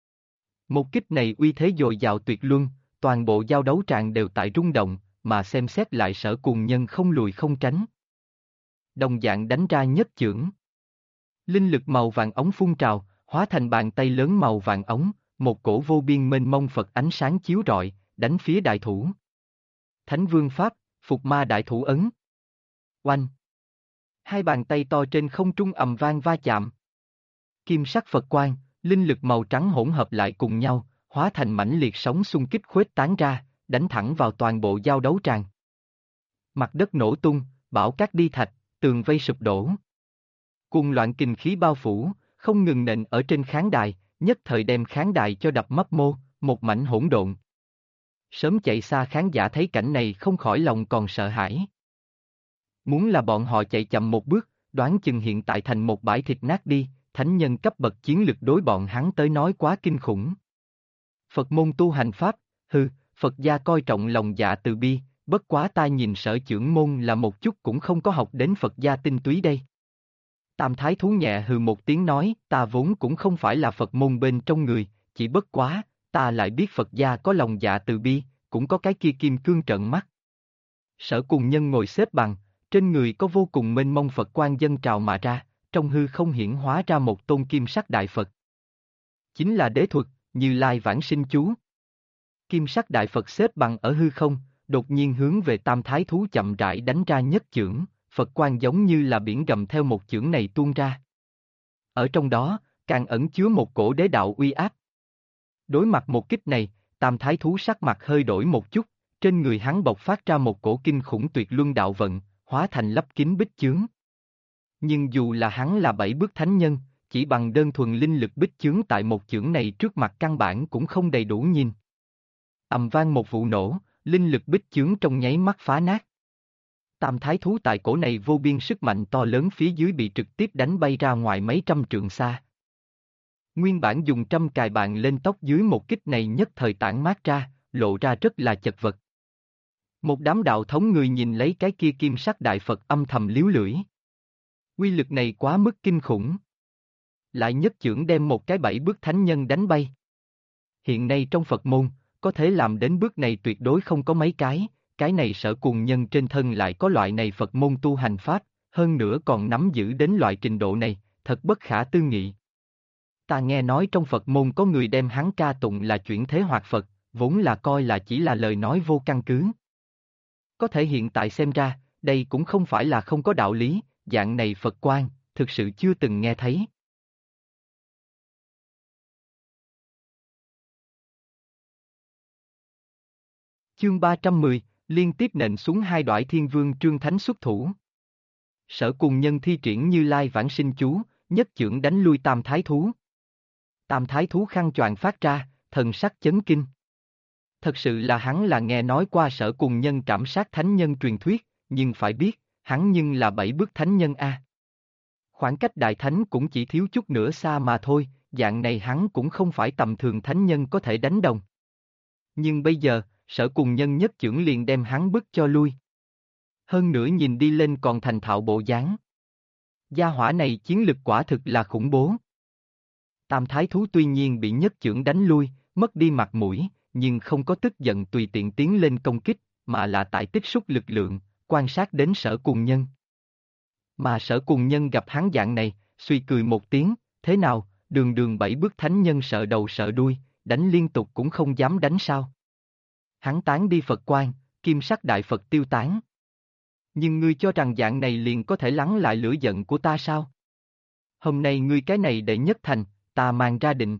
Một kích này uy thế dồi dào tuyệt luân, toàn bộ giao đấu tràng đều tại rung động, mà xem xét lại Sở Cùng Nhân không lùi không tránh. Đồng dạng đánh ra nhất chưởng. Linh lực màu vàng ống phun trào, hóa thành bàn tay lớn màu vàng ống, một cổ vô biên mênh mông Phật ánh sáng chiếu rọi, đánh phía đại thủ. Thánh Vương Pháp, Phục Ma Đại Thủ Ấn. Oanh! Hai bàn tay to trên không trung ầm vang va chạm. Kim sắc Phật quang, linh lực màu trắng hỗn hợp lại cùng nhau, hóa thành mãnh liệt sóng xung kích khuếch tán ra, đánh thẳng vào toàn bộ giao đấu tràng. Mặt đất nổ tung, bão cát đi thạch, tường vây sụp đổ. Cuồng loạn kình khí bao phủ, không ngừng nện ở trên khán đài, nhất thời đem khán đài cho đập mấp mô, một mảnh hỗn độn. Sớm chạy xa khán giả thấy cảnh này không khỏi lòng còn sợ hãi. Muốn là bọn họ chạy chậm một bước, đoán chừng hiện tại thành một bãi thịt nát đi, thánh nhân cấp bậc chiến lực đối bọn hắn tới nói quá kinh khủng. Phật môn tu hành pháp, Phật gia coi trọng lòng dạ từ bi, bất quá ta nhìn Sở trưởng môn là một chút cũng không có học đến Phật gia tinh túy đây. Tam thái thú nhẹ hừ một tiếng nói, ta vốn cũng không phải là Phật môn bên trong người, chỉ bất quá, ta lại biết Phật gia có lòng dạ từ bi, cũng có cái kia kim cương trợn mắt. Sở Cùng Nhân ngồi xếp bằng, trên người có vô cùng mênh mông Phật quang dâng trào mà ra, trong hư không hiển hóa ra một tôn kim sắc đại Phật. Chính là đế thuật, Như Lai vãng sinh chú. Kim sắc đại Phật xếp bằng ở hư không, đột nhiên hướng về tam thái thú chậm rãi đánh ra nhất chưởng, Phật quang giống như là biển gầm theo một chưởng này tuôn ra. Ở trong đó, càng ẩn chứa một cổ đế đạo uy áp. Đối mặt một kích này, tam thái thú sắc mặt hơi đổi một chút, trên người hắn bộc phát ra một cổ kinh khủng tuyệt luân đạo vận, hóa thành lấp kín bích chướng. Nhưng dù là hắn là 7 bước thánh nhân, chỉ bằng đơn thuần linh lực bích chướng tại một chưởng này trước mặt căn bản cũng không đầy đủ nhìn. Ầm vang một vụ nổ, linh lực bích chướng trong nháy mắt phá nát. Tam thái thú tại cổ này vô biên sức mạnh to lớn phía dưới bị trực tiếp đánh bay ra ngoài mấy trăm trượng xa. Nguyên bản dùng trăm cài bàn lên tóc dưới một kích này nhất thời tản mát ra, lộ ra rất là chật vật. Một đám đạo thống người nhìn lấy cái kia kim sắc đại Phật âm thầm líu lưỡi. Quy lực này quá mức kinh khủng. Lại nhất chưởng đem một cái 7 bước thánh nhân đánh bay. Hiện nay trong Phật môn, có thể làm đến bước này tuyệt đối không có mấy cái, cái này Sở Cùng Nhân trên thân lại có loại này Phật môn tu hành pháp, hơn nữa còn nắm giữ đến loại trình độ này, thật bất khả tư nghị. Ta nghe nói trong Phật môn có người đem hắn ca tụng là chuyển thế hoạt Phật, vốn là coi là chỉ là lời nói vô căn cứ. Có thể hiện tại xem ra, đây cũng không phải là không có đạo lý, dạng này Phật quan, thực sự chưa từng nghe thấy. Chương 310, liên tiếp nện xuống hai đoại Thiên Vương Trương Thánh xuất thủ. Sở Cùng Nhân thi triển Như Lai Vãng Sinh Chú, nhất chưởng đánh lui Tam Thái Thú. Tam Thái Thú khăn choàng phát ra, thần sắc chấn kinh. Thật sự là hắn là nghe nói qua Sở Cùng Nhân trảm sát thánh nhân truyền thuyết, nhưng phải biết, hắn nhưng là 7 bước thánh nhân a. Khoảng cách đại thánh cũng chỉ thiếu chút nữa xa mà thôi, dạng này hắn cũng không phải tầm thường thánh nhân có thể đánh đồng. Nhưng bây giờ, Sở Cùng Nhân nhất chưởng liền đem hắn bức cho lui. Hơn nữa nhìn đi lên còn thành thạo bộ dáng. Gia hỏa này chiến lực quả thực là khủng bố. Tam Thái Thú tuy nhiên bị nhất chưởng đánh lui, mất đi mặt mũi, nhưng không có tức giận tùy tiện tiến lên công kích, mà là tại tích xúc lực lượng, quan sát đến Sở Cùng Nhân. Mà Sở Cùng Nhân gặp hắn dạng này, suy cười một tiếng, thế nào, đường đường 7 bước thánh nhân sợ đầu sợ đuôi, đánh liên tục cũng không dám đánh sao. Hắn tán đi Phật quan, kim sắc đại Phật tiêu tán. Nhưng ngươi cho rằng dạng này liền có thể lắng lại lửa giận của ta sao? Hôm nay ngươi cái này đệ nhất thành, ta mang ra định.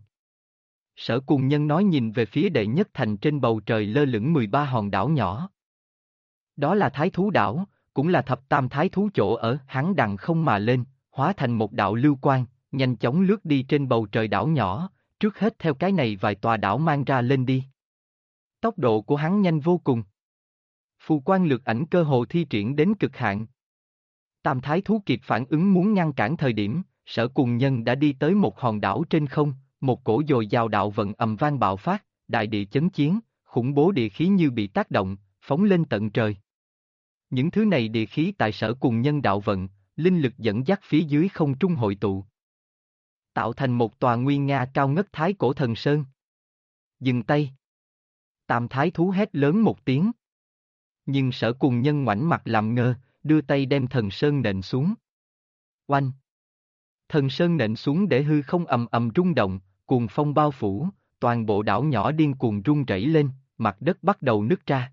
Sở Cùng Nhân nói nhìn về phía đệ nhất thành trên bầu trời lơ lửng 13 hòn đảo nhỏ. Đó là Thái Thú đảo, cũng là thập tam Thái Thú chỗ ở, hắn đằng không mà lên, hóa thành một đạo lưu quang, nhanh chóng lướt đi trên bầu trời đảo nhỏ, trước hết theo cái này vài tòa đảo mang ra lên đi. Tốc độ của hắn nhanh vô cùng. Phù quan lược ảnh cơ hồ thi triển đến cực hạn. Tam Thái Thú kịp phản ứng muốn ngăn cản thời điểm, Sở Cùng Nhân đã đi tới một hòn đảo trên không, một cổ dồi dào đạo vận ầm vang bạo phát, đại địa chấn chiến, khủng bố địa khí như bị tác động, phóng lên tận trời. Những thứ này địa khí tại Sở Cùng Nhân đạo vận, linh lực dẫn dắt phía dưới không trung hội tụ, tạo thành một tòa nguy nga cao ngất thái cổ thần sơn. Dừng tay. Tam Thái Thú hét lớn một tiếng. Nhưng Sở Cùng Nhân ngoảnh mặt làm ngơ, đưa tay đem thần sơn nện xuống. Oanh! Thần sơn nện xuống để hư không ầm ầm rung động, cuồng phong bao phủ, toàn bộ đảo nhỏ điên cuồng rung rẩy lên, mặt đất bắt đầu nứt ra.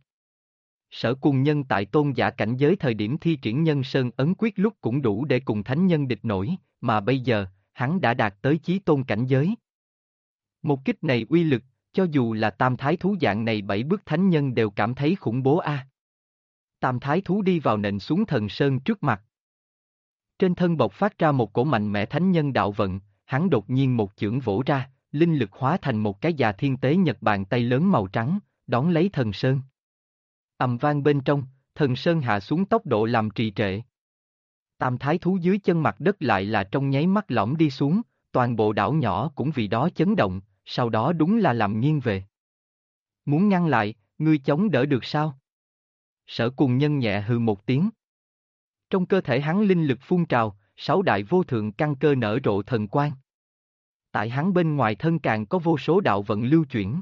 Sở Cùng Nhân tại tôn giả cảnh giới thời điểm thi triển Nhân Sơn ấn quyết lúc cũng đủ để cùng thánh nhân địch nổi, mà bây giờ, hắn đã đạt tới chí tôn cảnh giới. Một kích này uy lực, cho dù là Tam Thái Thú dạng này 7 bước thánh nhân đều cảm thấy khủng bố a. Tam Thái Thú đi vào nện xuống thần sơn trước mặt. Trên thân bộc phát ra một cổ mạnh mẽ thánh nhân đạo vận, hắn đột nhiên một chưởng vỗ ra, linh lực hóa thành một cái già thiên tế nhật bàn tay lớn màu trắng, đón lấy thần sơn. Ầm vang bên trong, thần sơn hạ xuống tốc độ làm trì trệ. Tam Thái Thú dưới chân mặt đất lại là trong nháy mắt lõm đi xuống, toàn bộ đảo nhỏ cũng vì đó chấn động, sau đó đúng là làm nghiêng về. Muốn ngăn lại, ngươi chống đỡ được sao? Sở Cùng Nhân nhẹ hừ một tiếng. Trong cơ thể hắn linh lực phun trào, 6 đại vô thượng căn cơ nở rộ thần quang. Tại hắn bên ngoài thân càng có vô số đạo vận lưu chuyển.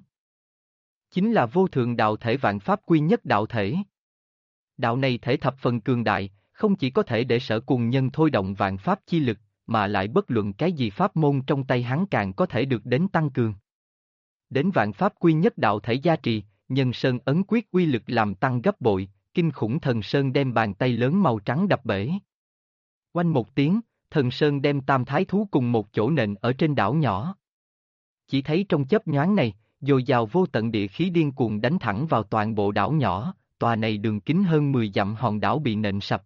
Chính là vô thượng đạo thể vạn pháp quy nhất đạo thể. Đạo này thể thập phần cường đại, không chỉ có thể để Sở Cùng Nhân thôi động vạn pháp chi lực, mà lại bất luận cái gì pháp môn trong tay hắn càng có thể được đến tăng cường. Đến vạn pháp quy nhất đạo thể gia trì, Nhân Sơn ấn quyết uy lực làm tăng gấp bội, kinh khủng thần sơn đem bàn tay lớn màu trắng đập bể. Oanh một tiếng, thần sơn đem Tam Thái Thú cùng một chỗ nện ở trên đảo nhỏ. Chỉ thấy trong chớp nhoáng này, dồi dào vô tận địa khí điên cuồng đánh thẳng vào toàn bộ đảo nhỏ, tòa này đường kính hơn 10 dặm hòn đảo bị nện sập.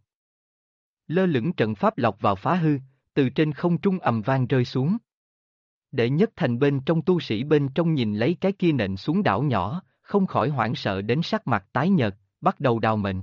Lơ lửng trận pháp lọc vào phá hư, từ trên không trung ầm vang rơi xuống. Đệ nhất thành bên trong tu sĩ bên trong nhìn lấy cái kia nện xuống đảo nhỏ, không khỏi hoảng sợ đến sắc mặt tái nhợt, bắt đầu đào mệnh.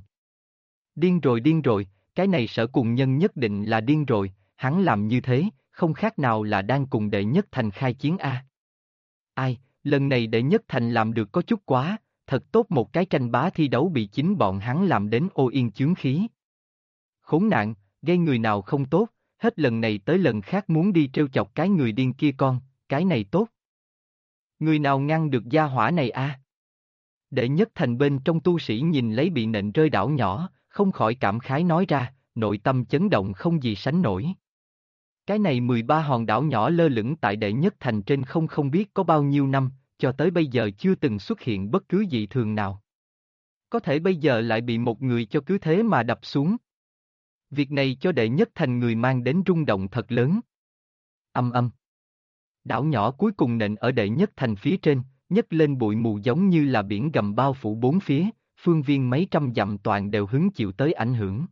Điên rồi, cái này Sở Cùng Nhân nhất định là điên rồi, hắn làm như thế, không khác nào là đang cùng đệ nhất thành khai chiến a. Ai, lần này đệ nhất thành làm được có chút quá, thật tốt một cái tranh bá thi đấu bị chính bọn hắn làm đến ô yên chướng khí. Khốn nạn, gây người nào không tốt, hết lần này tới lần khác muốn đi trêu chọc cái người điên kia con, cái này tốt. Người nào ngăn được gia hỏa này a? Đệ nhất thành bên trong tu sĩ nhìn lấy bị nện rơi đảo nhỏ, không khỏi cảm khái nói ra, nội tâm chấn động không gì sánh nổi. Cái này 13 hòn đảo nhỏ lơ lửng tại đệ nhất thành trên không biết có bao nhiêu năm, cho tới bây giờ chưa từng xuất hiện bất cứ dị thường nào. Có thể bây giờ lại bị một người cho cứ thế mà đập xuống. Việc này cho đệ nhất thành người mang đến rung động thật lớn. Âm âm. Đảo nhỏ cuối cùng nện ở đệ nhất thành phía trên, nhấc lên bụi mù giống như là biển gầm bao phủ bốn phía, phương viên mấy trăm dặm toàn đều hứng chịu tới ảnh hưởng.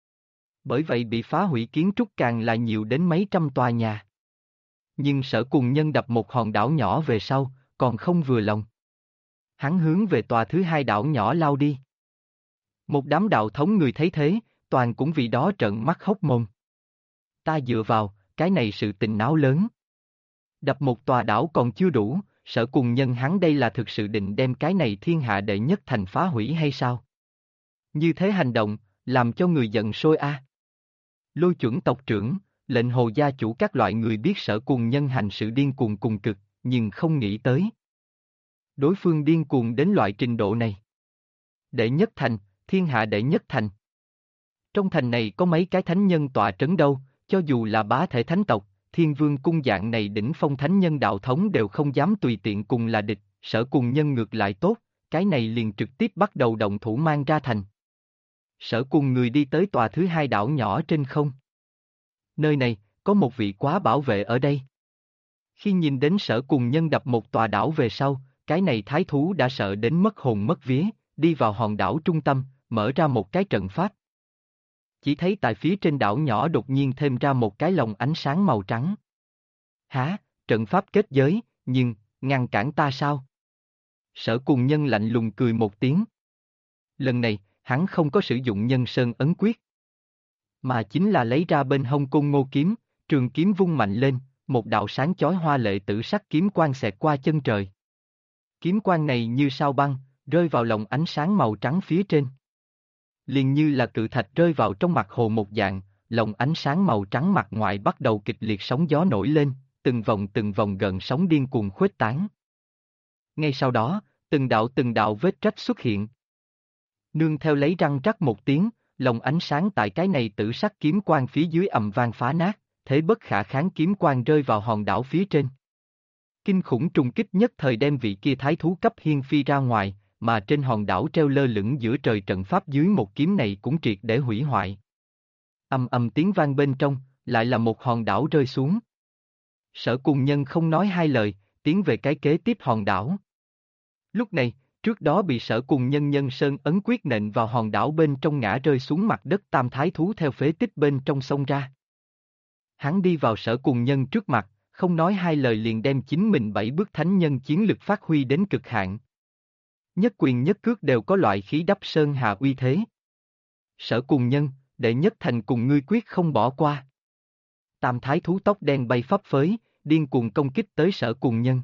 Bởi vậy bị phá hủy kiến trúc càng là nhiều đến mấy trăm tòa nhà. Nhưng Sở Cùng Nhân đập một hòn đảo nhỏ về sau, còn không vừa lòng. Hắn hướng về tòa thứ hai đảo nhỏ lao đi. Một đám đạo thống người thấy thế, toàn cũng vì đó trợn mắt hốc mồm. Ta dựa vào, cái này sự tình náo lớn. Đập một tòa đảo còn chưa đủ, Sở Cùng Nhân hắn đây là thực sự định đem cái này thiên hạ đệ nhất thành phá hủy hay sao? Như thế hành động, làm cho người giận sôi a. Lôi Chuẩn tộc trưởng, lệnh hồ gia chủ các loại người biết Sở Cùng Nhân hành sự điên cuồng cùng cực, nhưng không nghĩ tới. Đối phương điên cuồng đến loại trình độ này. Đệ nhất thành, thiên hạ đệ nhất thành. Trong thành này có mấy cái thánh nhân tọa trấn đâu, cho dù là bá thể thánh tộc, Thiên Vương cung dạng này đỉnh phong thánh nhân đạo thống đều không dám tùy tiện cùng là địch, Sở Cùng Nhân ngược lại tốt, cái này liền trực tiếp bắt đầu động thủ mang ra thành. Sở cùng người đi tới tòa thứ hai đảo nhỏ trên không. Nơi này, có một vị quá bảo vệ ở đây. Khi nhìn đến Sở Cùng Nhân đập một tòa đảo về sau, cái này thái thú đã sợ đến mất hồn mất vía, đi vào hòn đảo trung tâm, mở ra một cái trận pháp. Chỉ thấy tại phía trên đảo nhỏ đột nhiên thêm ra một cái lồng ánh sáng màu trắng. Hả, trận pháp kết giới, nhưng, ngăn cản ta sao? Sở Cùng Nhân lạnh lùng cười một tiếng. Lần này, hắn không có sử dụng Nhân Sơn ấn quyết, mà chính là lấy ra bên hông Côn Ngô kiếm, trường kiếm vung mạnh lên, một đạo sáng chói hoa lệ tử sắc kiếm quang xẹt qua chân trời. Kiếm quang này như sao băng, rơi vào lồng ánh sáng màu trắng phía trên. Liền như là cự thạch rơi vào trong mặt hồ một dạng, lồng ánh sáng màu trắng mặt ngoài bắt đầu kịch liệt sóng gió nổi lên, từng vòng gợn sóng điên cuồng khuếch tán. Ngay sau đó, từng đạo vết rách xuất hiện. Nương theo lấy răng rắc một tiếng, lồng ánh sáng tại cái này tử sắc kiếm quang phía dưới ầm vang phá nát, thế bất khả kháng kiếm quang rơi vào hòn đảo phía trên. Kinh khủng trùng kích nhất thời đem vị kia thái thú cấp hiên phi ra ngoài, mà trên hòn đảo treo lơ lửng giữa trời trận pháp dưới một kiếm này cũng triệt để hủy hoại. Ầm ầm tiếng vang bên trong, lại là một hòn đảo rơi xuống. Sở Cùng Nhân không nói hai lời, tiến về cái kế tiếp hòn đảo. Lúc này, trước đó bị Sở Cùng Nhân Nhân Sơn ấn quyết nện vào hòn đảo bên trong ngã rơi xuống mặt đất tam thái thú theo phế tích bên trong sông ra. Hắn đi vào Sở Cùng Nhân trước mặt, không nói hai lời liền đem chính mình 7 bước thánh nhân chiến lực phát huy đến cực hạn. Nhất quyền nhất cước đều có loại khí đắp sơn hà uy thế. Sở Cùng Nhân, đệ nhất thành cùng ngươi quyết không bỏ qua. Tam thái thú tóc đen bay phấp phới, điên cuồng công kích tới Sở Cùng Nhân.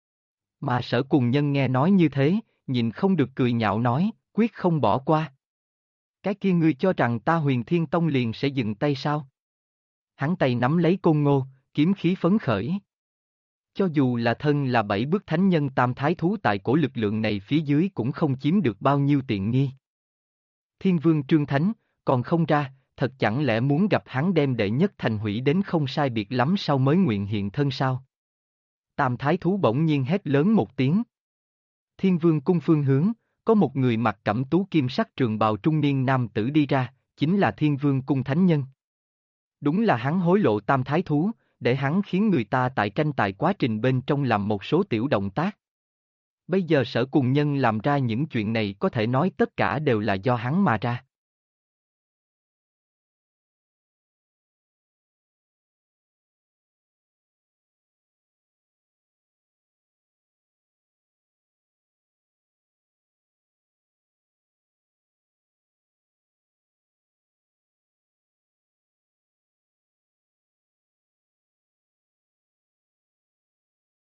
Mà Sở Cùng Nhân nghe nói như thế, nhìn không được cười nhạo nói, quyết không bỏ qua. Cái kia ngươi cho rằng ta Huyền Thiên Tông liền sẽ dừng tay sao? Hắn tay nắm lấy côn ngô, kiếm khí phấn khởi. Cho dù là thân là 7 bước thánh nhân tam thái thú tại cổ lực lượng này phía dưới cũng không chiếm được bao nhiêu tiện nghi. Thiên Vương Trương Thánh, còn không ra, thật chẳng lẽ muốn gặp hắn đem đệ nhất thành hủy đến không sai biệt lắm sau mới nguyện hiện thân sao? Tam thái thú bỗng nhiên hét lớn một tiếng. Thiên Vương cung phương hướng, có một người mặc cẩm tú kim sắc trường bào trung niên nam tử đi ra, chính là Thiên Vương cung thánh nhân. Đúng là hắn hối lộ tam thái thú, để hắn khiến người ta tại tranh tài quá trình bên trong làm một số tiểu động tác. Bây giờ Sở Cùng Nhân làm ra những chuyện này có thể nói tất cả đều là do hắn mà ra.